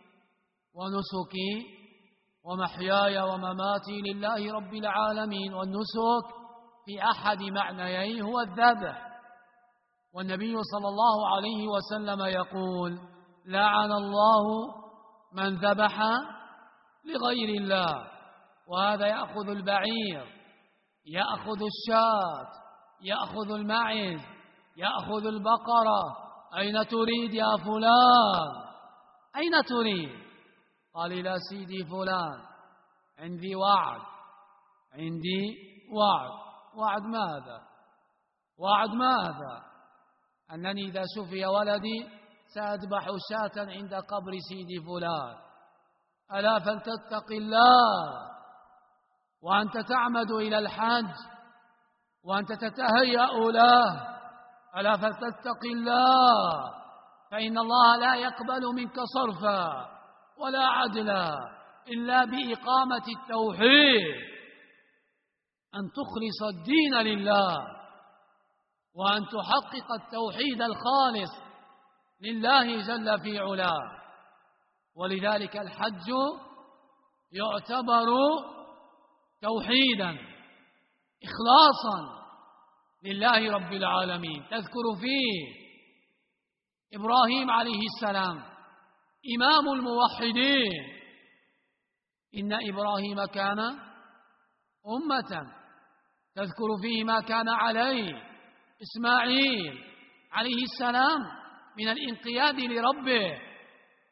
ونسكي ومحياي ومماتي لله رب العالمين. والنسك في أحد معنييه هو الذبح. والنبي صلى الله عليه وسلم يقول: لعن الله من ذبح لغير الله. وهذا يأخذ البعير، يأخذ الشاة، يأخذ المعز، يأخذ البقرة. أين تريد يا فلان؟ أين تريد؟ قال: إلى سيدي فلان، عندي وعد. عندي وعد. وعد ماذا؟ وعد ماذا؟ أنني إذا شفي ولدي سأذبح شاة عند قبر سيدي فلان. ألا فلتتق الله وأنت تعمد إلى الحج وأنت تتهيأ له. ألا فلتتق الله، فإن الله لا يقبل منك صرفا ولا عدلا إلا بإقامة التوحيد، أن تخلص الدين لله وأن تحقق التوحيد الخالص لله جل في علاه. ولذلك الحج يعتبر توحيدا، إخلاصا لله رب العالمين. تذكر فيه إبراهيم عليه السلام إمام الموحدين: إن إبراهيم كان أمة. تذكر فيه ما كان عليه إسماعيل عليه السلام من الانقياد لربه.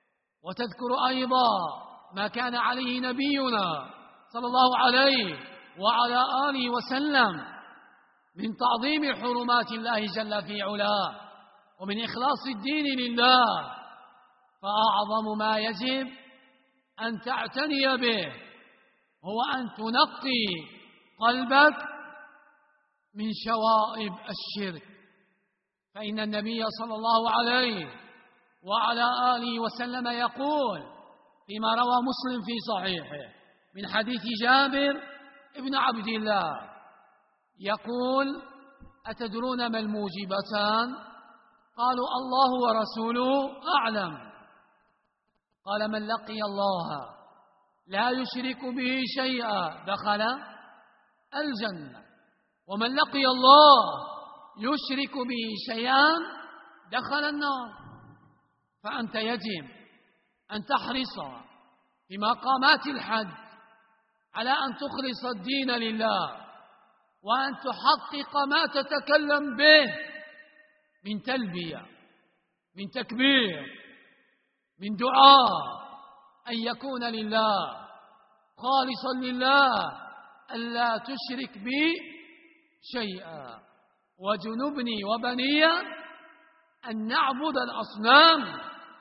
وتذكر أيضا ما كان عليه نبينا صلى الله عليه وعلى آله وسلم من تعظيم حرمات الله جل في علاه ومن إخلاص الدين لله، فأعظم ما يجب أن تعتني به هو أن تنقي قلبك من شوائب الشرك، فإن النبي صلى الله عليه وعلى آله وسلم يقول فيما روى مسلم في صحيحه من حديث جابر ابن عبد الله يقول: أتدرون ما الموجبتان؟ قالوا: الله ورسوله أعلم. قال: من لقي الله لا يشرك به شيئا دخل الجنة، ومن لقي الله يشرك به شيئا دخل النار. فأنت يجب أن تحرص في مقامات الحج على أن تخلص الدين لله، وأن تحقق ما تتكلم به من تلبية، من تكبير، من دعاء، أن يكون لله خالصا لله، ألا تشرك بي شيئا، وجنبني وبني أن نعبد الأصنام،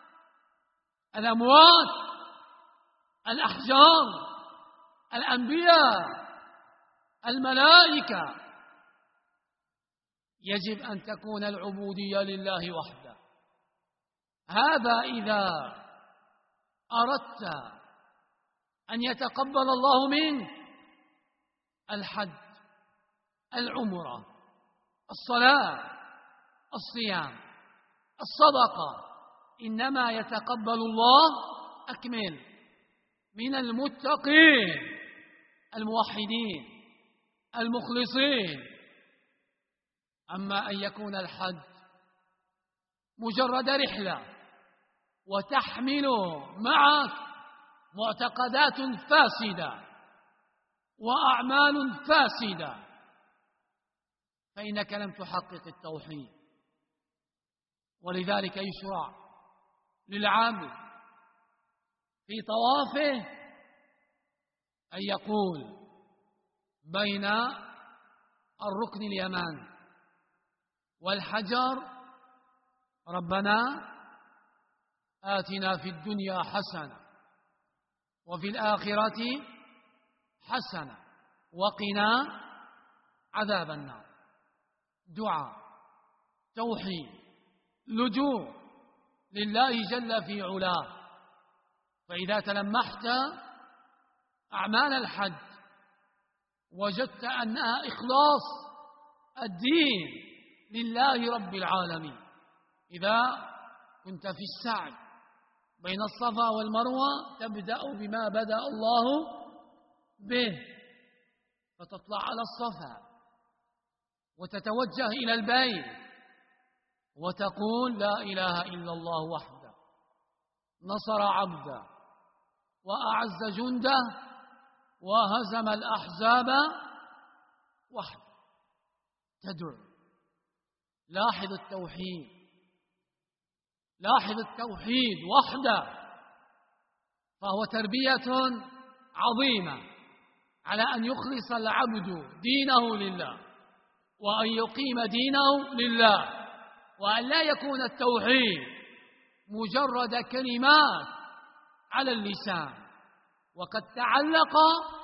الأموات، الأحجار، الأنبياء، الملائكة. يجب أن تكون العبودية لله وحده. هذا إذا أردت أن يتقبل الله منك الحج، العمرة، الصلاة، الصيام، الصدقة، إنما يتقبل الله أكمل من المتقين الموحدين المخلصين. أما أن يكون الحج مجرد رحلة وتحمل معك معتقدات فاسدة وأعمال فاسدة، فإنك لم تحقق التوحيد. ولذلك يشرع للعابد في طوافه أن يقول بين الركن اليماني والحجر: ربنا آتنا في الدنيا حسنة وفي الآخرة حسنة وقنا عذاب النار. دعاء، توحيد، لجوء لله جل في علاه. فإذا تلمحت أعمال الحج وجدت أنها إخلاص الدين لله رب العالمين. إذا كنت في السعي بين الصفا والمروة تبدأ بما بدأ الله به، فتطلع على الصفا وتتوجه إلى البيت وتقول: لا إله إلا الله وحده نصر عبده وأعز جنده وهزم الأحزاب وحده. تدعو. لاحظ التوحيد، لاحظ التوحيد وحده، فهو تربية عظيمة على أن يخلص العبد دينه لله، وأن يقيم دينه لله، وأن لا يكون التوحيد مجرد كلمات على اللسان وقد تعلق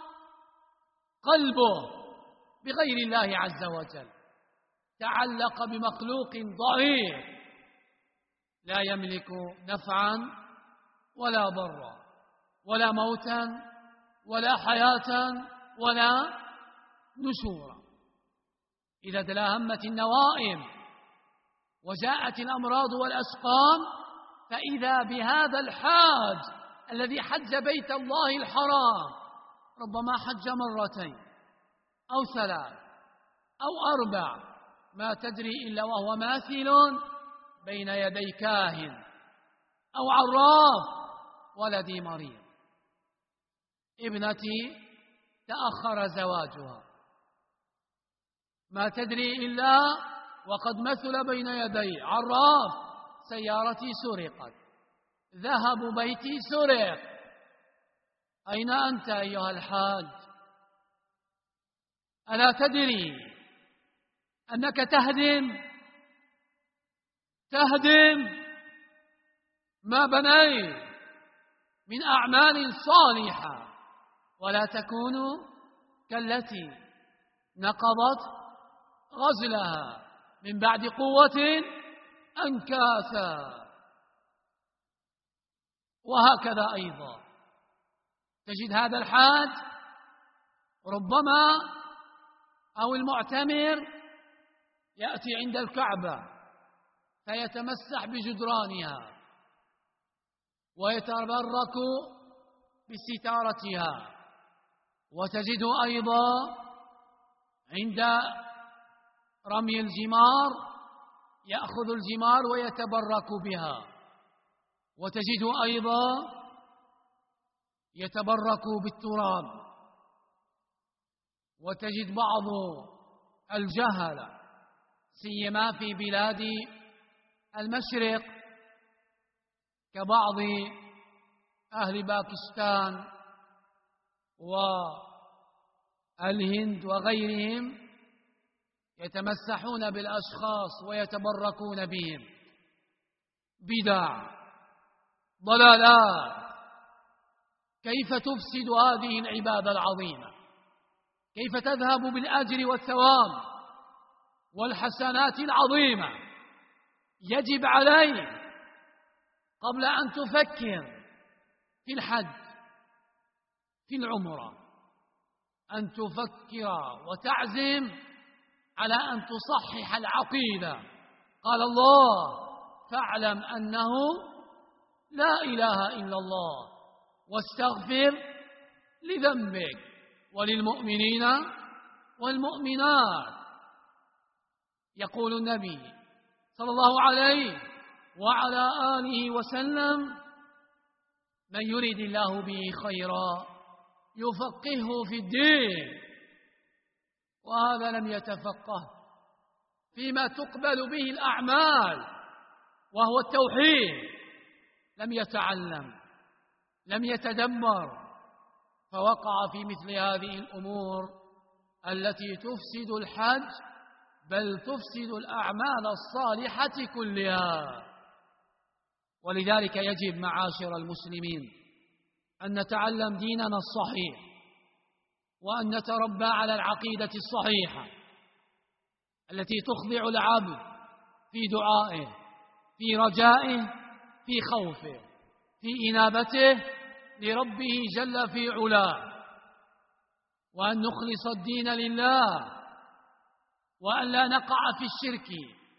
قلبه بغير الله عز وجل، تعلق بمخلوق ضعيف لا يملك نفعا ولا ضرا ولا موتا ولا حياة ولا نشورا. إذا تلاهمت النوائب وجاءت الأمراض والأسقام، فإذا بهذا الحاج الذي حج بيت الله الحرام ربما حج مرتين أو ثلاث أو أربع، ما تدري إلا وهو ماثل بين يدي كاهن أو عراف ولدي مريض، ابنتي تأخر زواجها، ما تدري إلا وقد مثل بين يدي عراف سيارتي سرقت، ذهب بيتي سرق. أين أنت أيها الحاج؟ ألا تدري أنك تهدم ما بنيت من أعمال صالحة، ولا تكونوا كالتي نقضت غزلها من بعد قوة أنكاثا. وهكذا أيضا تجد هذا الحاج ربما أو المعتمر يأتي عند الكعبة فيتمسح بجدرانها ويتبرك بستارتها، وتجد أيضا عند رمي الجمار يأخذ الجمار ويتبرك بها، وتجد أيضا يتبرك بالتراب. وتجد بعض الجهلة سيما في بلاد المشرق كبعض أهل باكستان والهند وغيرهم يتمسحون بالأشخاص ويتبركون بهم. بدع، ضلالات. كيف تفسد هذه العبادة العظيمة؟ كيف تذهب بالأجر والثواب والحسنات العظيمة؟ يجب عليك قبل أن تفكر في الحج في العمرة أن تفكر وتعزم على أن تصحح العقيدة. قال الله: فاعلم أنه لا إله إلا الله واستغفر لذنبك وللمؤمنين والمؤمنات. يقول النبي صلى الله عليه وعلى آله وسلم: من يريد الله به خيرا يفقهه في الدين. وهذا لم يتفقه فيما تقبل به الأعمال وهو التوحيد، لم يتعلم، لم يتدبر، فوقع في مثل هذه الأمور التي تفسد الحج، بل تفسد الأعمال الصالحة كلها. ولذلك يجب معاشر المسلمين أن نتعلم ديننا الصحيح، وأن نتربى على العقيدة الصحيحة التي تخضع العبد في دعائه، في رجائه، في خوفه، في إنابته لربه جل في علاه، وأن نخلص الدين لله، وأن لا نقع في الشرك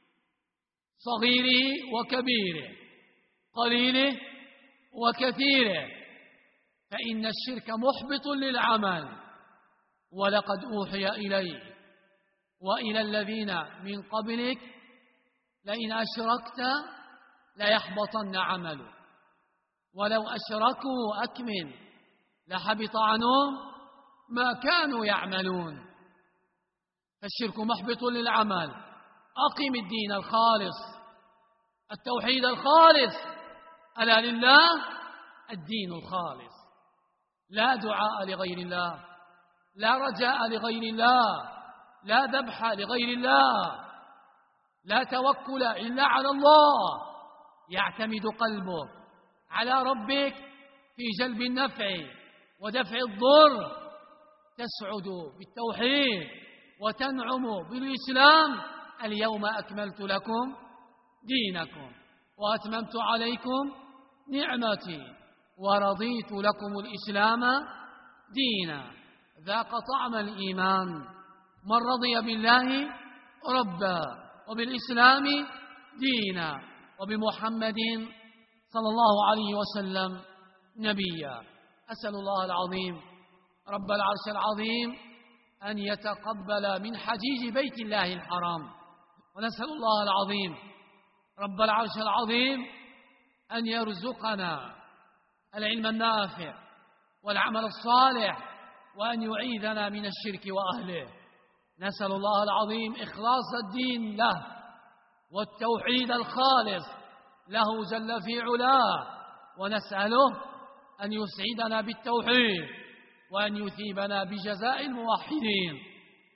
صغيره وكبيره، قليله وكثيره، فإن الشرك محبط للعمل. ولقد أوحي إليك وإلى الذين من قبلك لئن أشركت ليحبطن عملك ولو أشركوا أكمل لحبط عنهم ما كانوا يعملون. فالشرك محبط للعمل. أقم الدين الخالص، التوحيد الخالص، ألا لله الدين الخالص، لا دعاء لغير الله، لا رجاء لغير الله، لا ذبح لغير الله، لا توكل إلا على الله. يعتمد قلبك على ربك في جلب النفع ودفع الضر، تسعد بالتوحيد وتنعم بالإسلام. اليوم أكملت لكم دينكم وأتممت عليكم نعمتي ورضيت لكم الإسلام دينا. ذاق طعم الإيمان من رضي بالله ربا وبالإسلام دينا وبمحمد صلى الله عليه وسلم نبيا. أسأل الله العظيم رب العرش العظيم أن يتقبل من حجيج بيت الله الحرام، ونسأل الله العظيم رب العرش العظيم أن يرزقنا العلم النافع والعمل الصالح، وأن يعيذنا من الشرك وأهله. نسأل الله العظيم إخلاص الدين له والتوحيد الخالص له جل في علاه، ونسأله أن يسعدنا بالتوحيد وأن يثيبنا بجزاء الموحدين.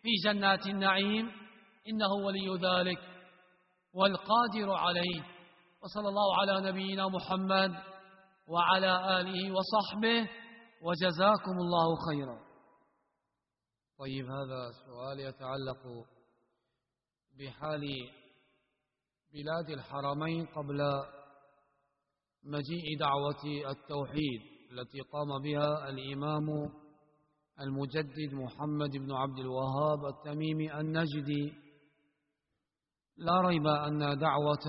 في جنات النعيم، إنه ولي ذلك والقادر عليه. وصلى الله على نبينا محمد وعلى آله وصحبه، وجزاكم الله خيرا. طيب، هذا سؤال يتعلق بحال بلاد الحرمين قبل مجيء دعوة التوحيد التي قام بها الإمام المجدد محمد بن عبد الوهاب التميمي النجدي. لا ريب أن دعوة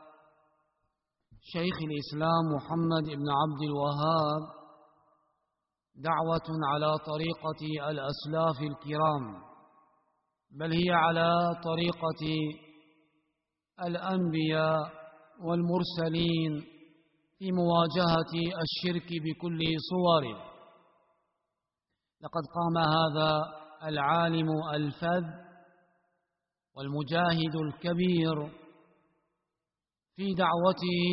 شيخ الإسلام محمد بن عبد الوهاب دعوة على طريقة الأسلاف الكرام، بل هي على طريقة الأنبياء والمرسلين في مواجهة الشرك بكل صوره. لقد قام هذا العالم الفذ والمجاهد الكبير في دعوته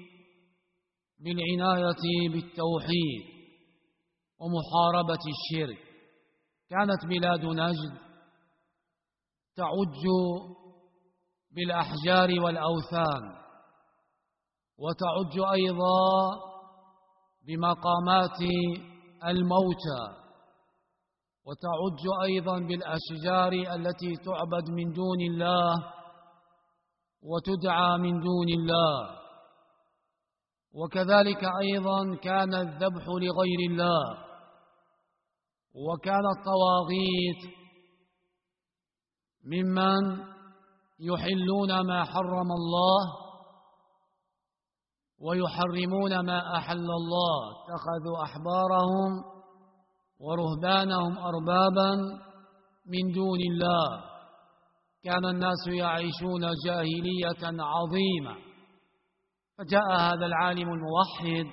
بالعناية بالتوحيد ومحاربة الشرك. كانت بلاد نجد تعج بالأحجار والأوثان، وتعج أيضا بمقامات الموتى، وتعج أيضا بالأشجار التي تعبد من دون الله وتدعى من دون الله. وكذلك أيضا كان الذبح لغير الله، وكان الطواغيت ممن يحلون ما حرم الله ويحرمون ما أحل الله. اتخذوا أحبارهم ورهبانهم أربابا من دون الله. كان الناس يعيشون جاهلية عظيمة، فجاء هذا العالم الموحد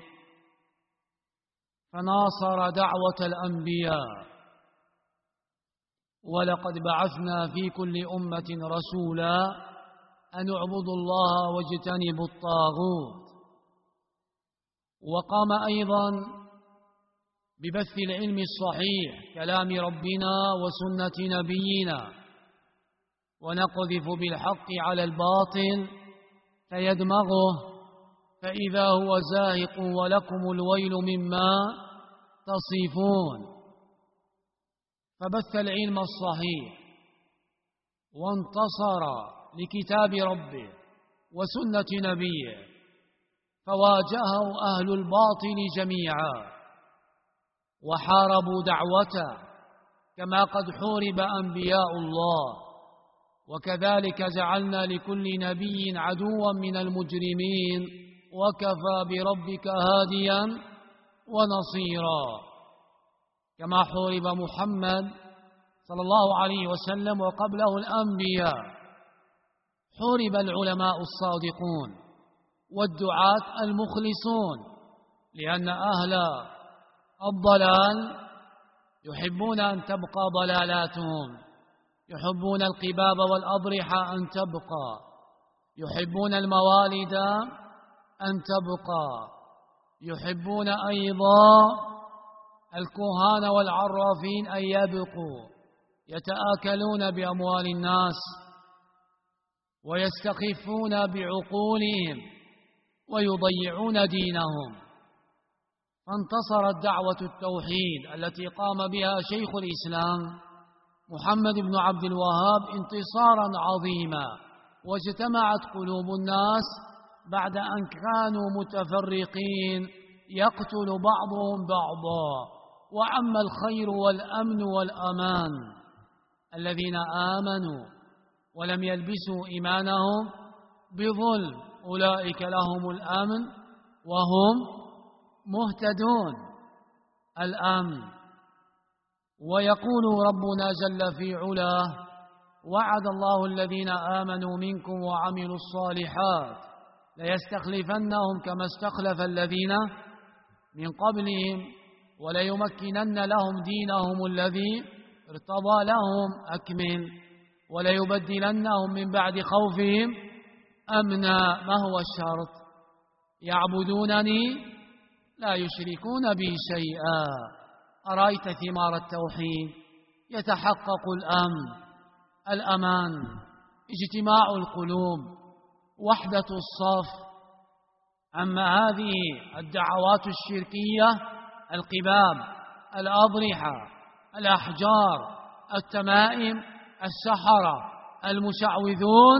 فناصر دعوة الأنبياء. ولقد بعثنا في كل أمة رسولا أن اعبدوا الله واجتنبوا الطاغوت. وقام أيضا ببث العلم الصحيح، كلام ربنا وسنة نبينا، ونقذف بالحق على الباطل فيدمغه فإذا هو زاهق ولكم الويل مما تصفون. فبث العلم الصحيح وانتصر لكتاب ربه وسنة نبيه، فواجهه أهل الباطل جميعا وحاربوا دعوته كما قد حورب أنبياء الله. وكذلك جعلنا لكل نبي عدوا من المجرمين، وكفى بربك هاديا ونصيرا. كما حورب محمد صلى الله عليه وسلم وقبله الأنبياء، حورب العلماء الصادقون والدعاة المخلصون، لأن أهل الضلال يحبون أن تبقى ضلالاتهم، يحبون القباب والأضرحة أن تبقى، يحبون الموالد أن تبقى، يحبون أيضا الكهان والعرافين أن يبقوا، يتآكلون بأموال الناس ويستخفون بعقولهم ويضيعون دينهم. فانتصرت دعوة التوحيد التي قام بها شيخ الإسلام محمد بن عبد الوهاب انتصارا عظيما، واجتمعت قلوب الناس بعد أن كانوا متفرقين يقتل بعضهم بعضا، وعم الخير والأمن والأمان. الذين آمنوا ولم يلبسوا إيمانهم بظلم أولئك لهم الأمن وهم مهتدون. الأمن. ويقول ربنا جل في علاه: وعد الله الذين آمنوا منكم وعملوا الصالحات ليستخلفنهم كما استخلف الذين من قبلهم وليمكنن لهم دينهم الذي ارتضى لهم أكمل وليبدلنهم من بعد خوفهم أمنا. ما هو الشرط؟ يعبدونني لا يشركون بي شيئا. أرأيت ثمار التوحيد؟ يتحقق الأمن الأمان، اجتماع القلوب، وحدة الصف. أما هذه الدعوات الشركية، القباب، الأضرحة، الأحجار، التمائم، السحرة، المشعوذون،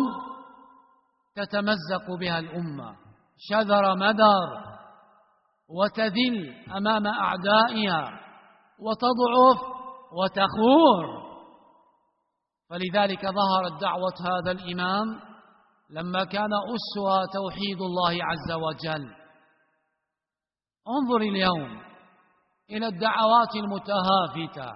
تتمزق بها الأمة شذر مدر، وتذل أمام أعدائها، وتضعف وتخور. فلذلك ظهرت دعوة هذا الإمام لما كان أسها توحيد الله عز وجل. انظر اليوم إلى الدعوات المتهافتة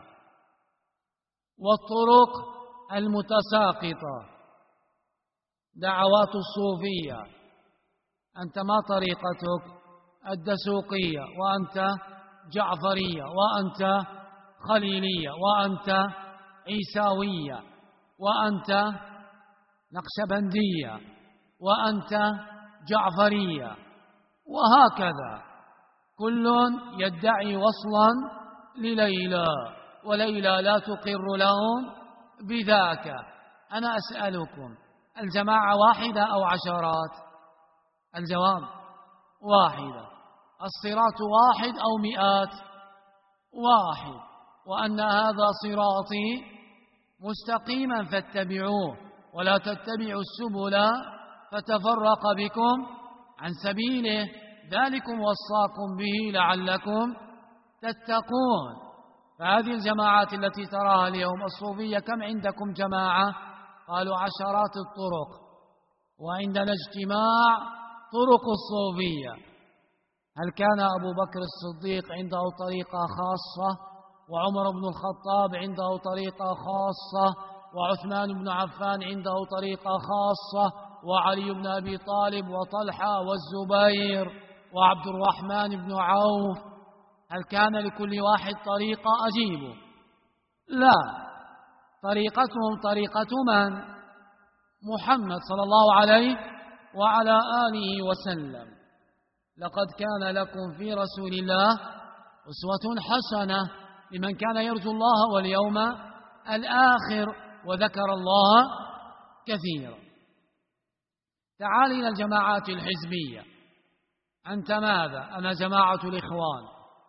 والطرق المتساقطة. دعوات الصوفية، أنت ما طريقتك؟ الدسوقية، وأنت جعفرية، وأنت خليلية، وأنت عيساوية، وأنت نقشبندية، وأنت جعفرية، وهكذا كل يدعي وصلا لليلى، وليلى لا تقر لهم بذاك. أنا أسألكم، الجماعة واحدة أو عشرات؟ الجواب واحدة. الصراط واحد أو مئات؟ واحد. وأن هذا صراطي مستقيما فاتبعوه ولا تتبعوا السبل فتفرق بكم عن سبيله، ذلكم وصاكم به لعلكم تتقون. فهذه الجماعات التي تراها اليوم الصوفية، كم عندكم جماعة؟ قالوا عشرات الطرق. وعندنا اجتماع طرق الصوفية. هل كان أبو بكر الصديق عنده طريقة خاصة، وعمر بن الخطاب عنده طريقة خاصة، وعثمان بن عفان عنده طريقة خاصة، وعلي بن أبي طالب، وطلحة، والزبير، وعبد الرحمن بن عوف؟ هل كان لكل واحد طريقة؟ أجيبوا لا. طريقتهم طريقة من؟ محمد صلى الله عليه وعلى آله وسلم. لقد كان لكم في رسول الله أسوة حسنة لمن كان يرجو الله واليوم الآخر وذكر الله كثيرا. تعال إلى الجماعات الحزبية. أنت ماذا؟ أنا جماعة الإخوان،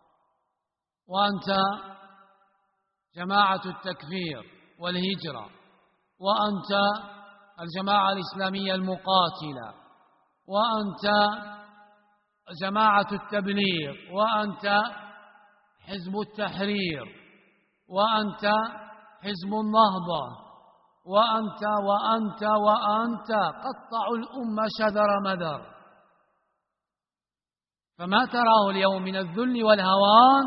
وأنت جماعة التكفير والهجرة، وأنت الجماعة الإسلامية المقاتلة، وأنت جماعة التبليغ، وأنت حزب التحرير، وأنت حزب النهضة، وأنت قطعوا الأمة شذر مدر. فما تراه اليوم من الذل والهوان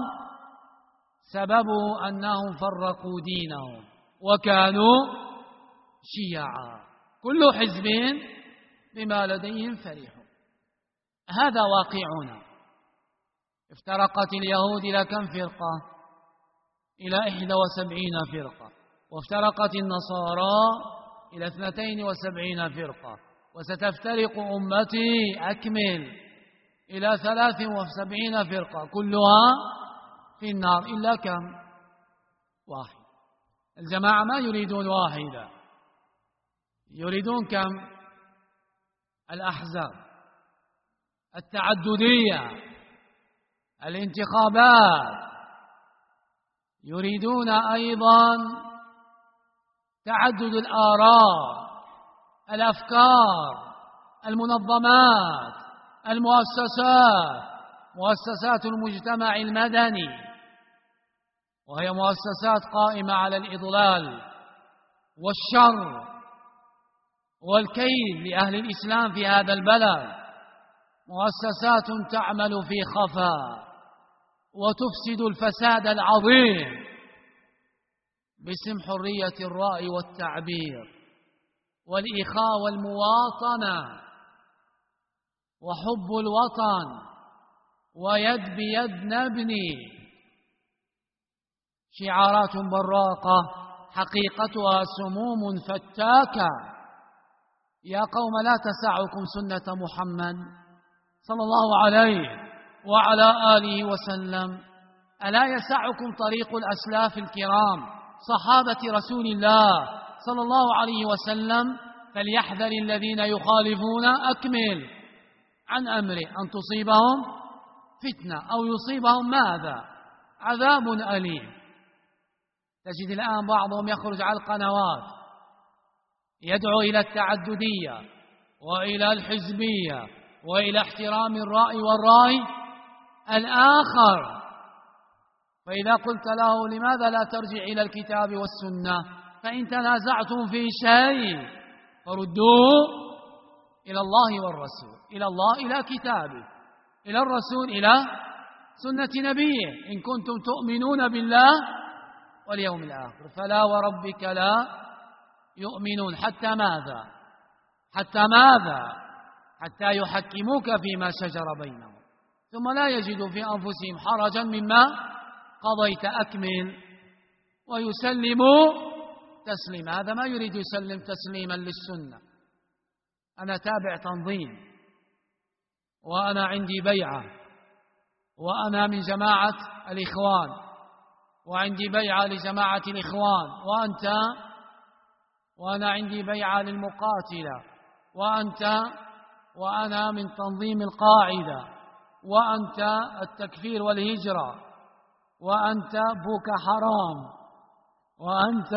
سببه أنهم فرقوا دينهم وكانوا شيعا، كل حزب بما لديهم فرحون. هذا واقعنا. افترقت اليهود إلى كم فرقة؟ إلى 71 فرقة. وافترقت النصارى إلى 72 فرقة. وستفترق أمتي أكمل إلى 73 فرقة، كلها في النار إلا كم؟ واحد. الجماعة ما يريدون واحدة، يريدون كم؟ الأحزاب، التعددية، الانتخابات. يريدون أيضا تعدد الآراء، الأفكار، المنظمات، المؤسسات، مؤسسات المجتمع المدني، وهي مؤسسات قائمة على الإضلال والشر والكيد لأهل الإسلام في هذا البلد. مؤسسات تعمل في خفاء وتفسد الفساد العظيم باسم حرية الرأي والتعبير والإخاء والمواطنة وحب الوطن ويد بيد نبني. شعارات براقة حقيقتها سموم فتاكة. يا قوم لا تسعكم سنة محمد صلى الله عليه وعلى آله وسلم. ألا يسعكم طريق الأسلاف الكرام صحابة رسول الله صلى الله عليه وسلم: فليحذر الذين يخالفون أكمل عن أمره أن تصيبهم فتنة أو يصيبهم ماذا؟ عذاب أليم. تجد الآن بعضهم يخرج على القنوات يدعو إلى التعددية وإلى الحزبية وإلى احترام الرأي والرأي الآخر، فإذا قلت له: لماذا لا ترجع إلى الكتاب والسنة؟ فإن تنازعتم في شيء فردوه إلى الله والرسول، إلى الله إلى كتابه، إلى الرسول إلى سنة نبيه، إن كنتم تؤمنون بالله واليوم الآخر. فلا وربك لا يؤمنون حتى ماذا؟ حتى ماذا؟ حتى يحكموك فيما شجر بينهم ثم لا يجدوا في أنفسهم حرجا مما قضيت أكمل ويسلموا تسليما. هذا ما يريد يسلم تسليما للسنة. أنا تابع تنظيم وأنا عندي بيعة وأنا من جماعة الإخوان وعندي بيعة لجماعة الإخوان وأنت، وأنا عندي بيعة للمقاتلة وأنت، وأنا من تنظيم القاعدة وأنت التكفير والهجرة وأنت بوك حرام وأنت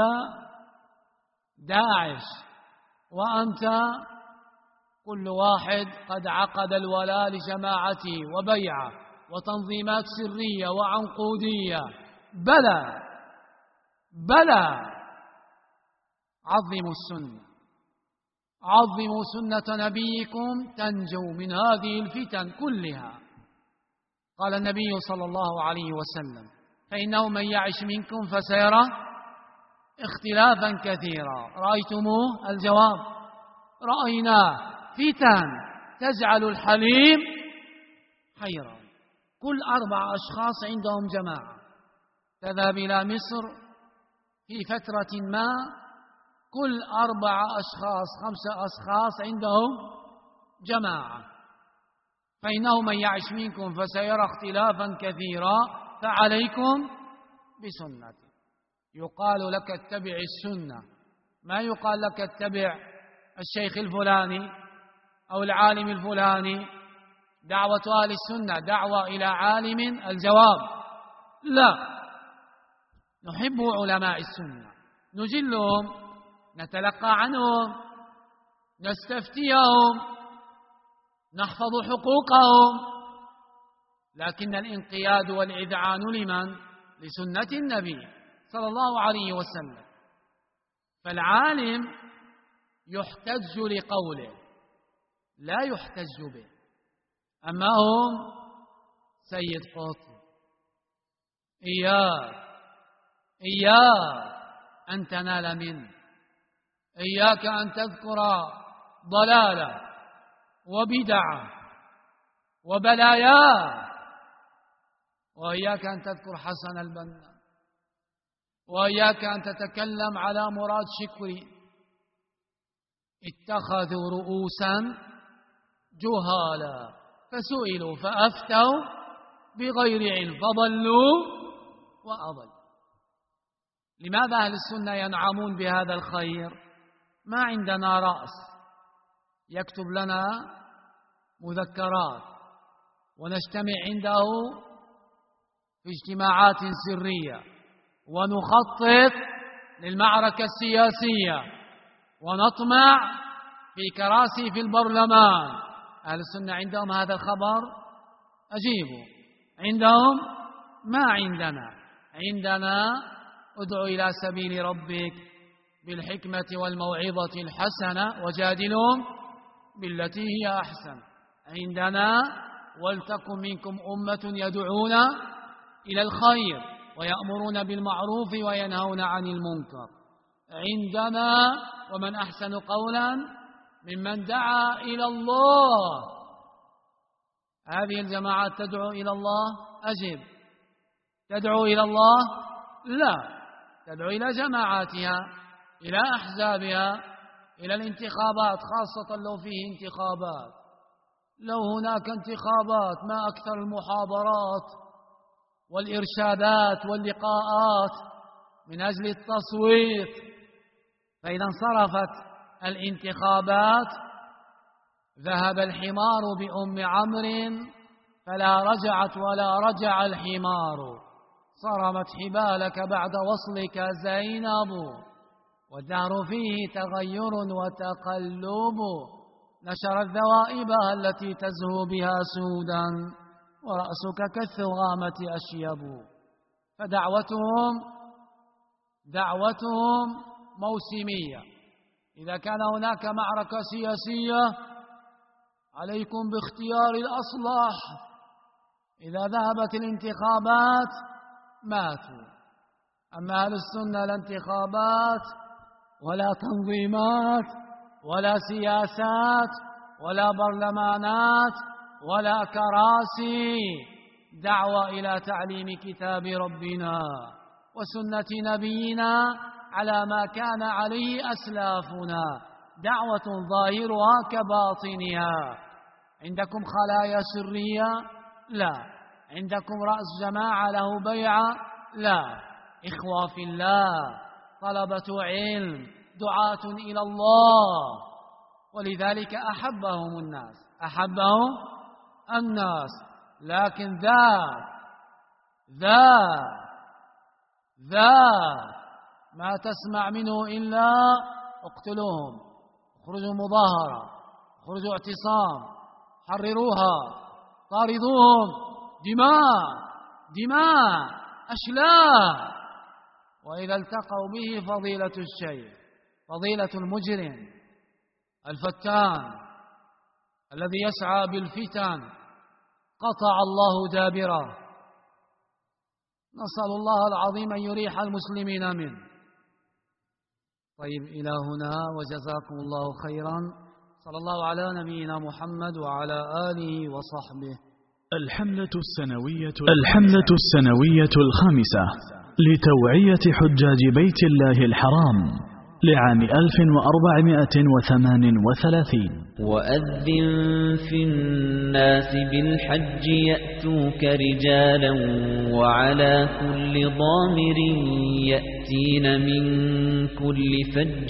داعش وأنت، كل واحد قد عقد الولاء لجماعته وبيعة وتنظيمات سرية وعنقودية. بلى بلى، عظموا السنة، عظموا سنة نبيكم تنجوا من هذه الفتن كلها. قال النبي صلى الله عليه وسلم: فإنه من يعش منكم فسيرى اختلافا كثيرا. رأيتموه؟ الجواب: رأيناه. فتن تجعل الحليم حيرا. كل 4 أشخاص عندهم جماعة. تذهب إلى مصر في فترة ما، كل 4 أشخاص 5 أشخاص عندهم جماعة. فإنه من يعش منكم فسيرى اختلافا كثيرا فعليكم بسنتي. يقال لك اتبع السنة، ما يقال لك اتبع الشيخ الفلاني أو العالم الفلاني. دعوة أهل السنة دعوة إلى عالم؟ الجواب: لا. نحب علماء السنة، نجلهم، نتلقى عنهم، نستفتيهم، نحفظ حقوقهم، لكن الانقياد والإذعان لمن؟ لسنة النبي صلى الله عليه وسلم. فالعالم يحتج لقوله لا يحتج به. أما هم سيد قطب: إياك أن تنال منه، إياك أن تذكر ضلالة وبدعة وبلايا، وإياك أن تذكر حسن البنا، وإياك أن تتكلم على مراد شكري. اتخذوا رؤوسا جهالا فسئلوا فأفتوا بغير علم فضلوا وأضلوا. لماذا أهل السنة ينعمون بهذا الخير؟ ما عندنا رأس يكتب لنا مذكرات ونجتمع عنده في اجتماعات سرية ونخطط للمعركة السياسية ونطمع في كراسي في البرلمان. أهل السنة عندهم هذا الخبر؟ أجيبوا. عندهم؟ ما عندنا ادعو إلى سبيل ربك بالحكمة والموعظة الحسنة وجادلهم بالتي هي أحسن. عندنا ولتكن منكم أمة يدعون إلى الخير ويأمرون بالمعروف وينهون عن المنكر. عندنا ومن أحسن قولا ممن دعا إلى الله. هذه الجماعات تدعو إلى الله؟ أجب. تدعو إلى الله؟ لا، تدعو إلى جماعاتها، إلى أحزابها، إلى الانتخابات، خاصة لو فيه انتخابات. لو هناك انتخابات ما أكثر المحاضرات والإرشادات واللقاءات من أجل التصويت. فإذا انصرفت الانتخابات ذهب الحمار بأم عمرو فلا رجعت ولا رجع الحمار. صرمت حبالك بعد وصلك زينب، والدهر فيه تغير وتقلب. نشرت ذوائبها التي تزهو بها سودا، ورأسك كالثغامة أشيب. فدعوتهم موسمية. إذا كان هناك معركة سياسية عليكم باختيار الأصلح. إذا ذهبت الانتخابات ماتوا. أما أهل السنة لا انتخابات ولا تنظيمات ولا سياسات ولا برلمانات ولا كراسي. دعوة إلى تعليم كتاب ربنا وسنة نبينا على ما كان عليه أسلافنا. دعوة ظاهرها كباطنها. عندكم خلايا سرية؟ لا. عندكم رأس جماعة له بيعة؟ لا. إخوة في الله، طلبة علم، دعاة إلى الله. ولذلك أحبهم الناس. لكن ذا ما تسمع منه إلا اقتلوهم، اخرجوا مظاهرة، اخرجوا اعتصام، حرروها، طاردوهم، دماء أشلاء. وإذا التقوا به فضيلة المجرم الفتان الذي يسعى بالفتن قطع الله دابره. نسأل الله العظيم أن يريح المسلمين منه. طيب، إلى هنا وجزاكم الله خيرا. صلى الله على نبينا محمد وعلى آله وصحبه. الحملة السنوية الخامسة لتوعية حجاج بيت الله الحرام لعام 1438. وأذن في الناس بالحج يأتوك رجالا وعلى كل ضامر يأتين من كل فج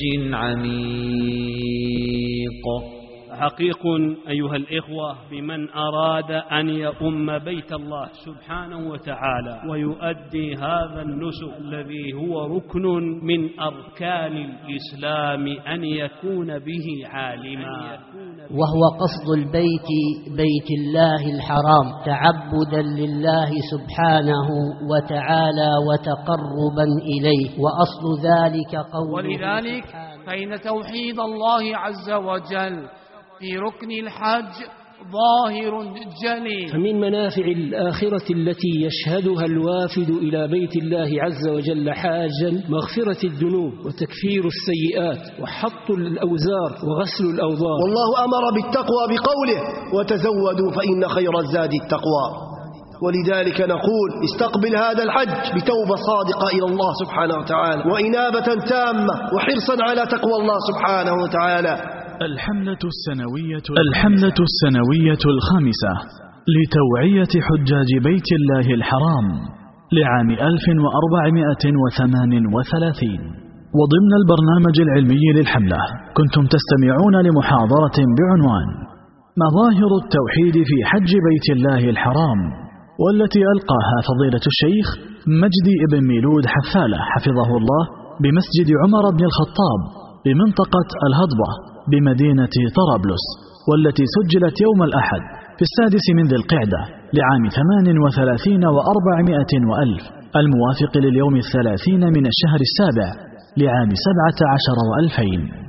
عميق. حقيق أيها الإخوة بمن أراد أن يؤم بيت الله سبحانه وتعالى ويؤدي هذا النسك الذي هو ركن من أركان الإسلام أن يكون به عالما، وهو قصد البيت بيت الله الحرام تعبدا لله سبحانه وتعالى وتقربا إليه. وأصل ذلك قوله. ولذلك فإن توحيد الله عز وجل في ركن الحج ظاهر جلي. فمن منافع الآخرة التي يشهدها الوافد إلى بيت الله عز وجل حاجا مغفرة الذنوب وتكفير السيئات وحط الأوزار وغسل الأوضار. والله أمر بالتقوى بقوله وتزودوا فإن خير الزاد التقوى. ولذلك نقول استقبل هذا الحج بتوبة صادقة إلى الله سبحانه وتعالى وإنابة تامة وحرصا على تقوى الله سبحانه وتعالى. الحملة السنوية الخامسة لتوعية حجاج بيت الله الحرام لعام 1438. وضمن البرنامج العلمي للحملة كنتم تستمعون لمحاضرة بعنوان مظاهر التوحيد في حج بيت الله الحرام، والتي ألقاها فضيلة الشيخ مجدي بن ميلود حفالة حفظه الله بمسجد عمر بن الخطاب بمنطقة الهضبة بمدينة طرابلس، والتي سجلت يوم الأحد في 6 من ذي القعدة لعام 38 و400 وألف، الموافق لليوم 30 من الشهر السابع لعام 17 و2000.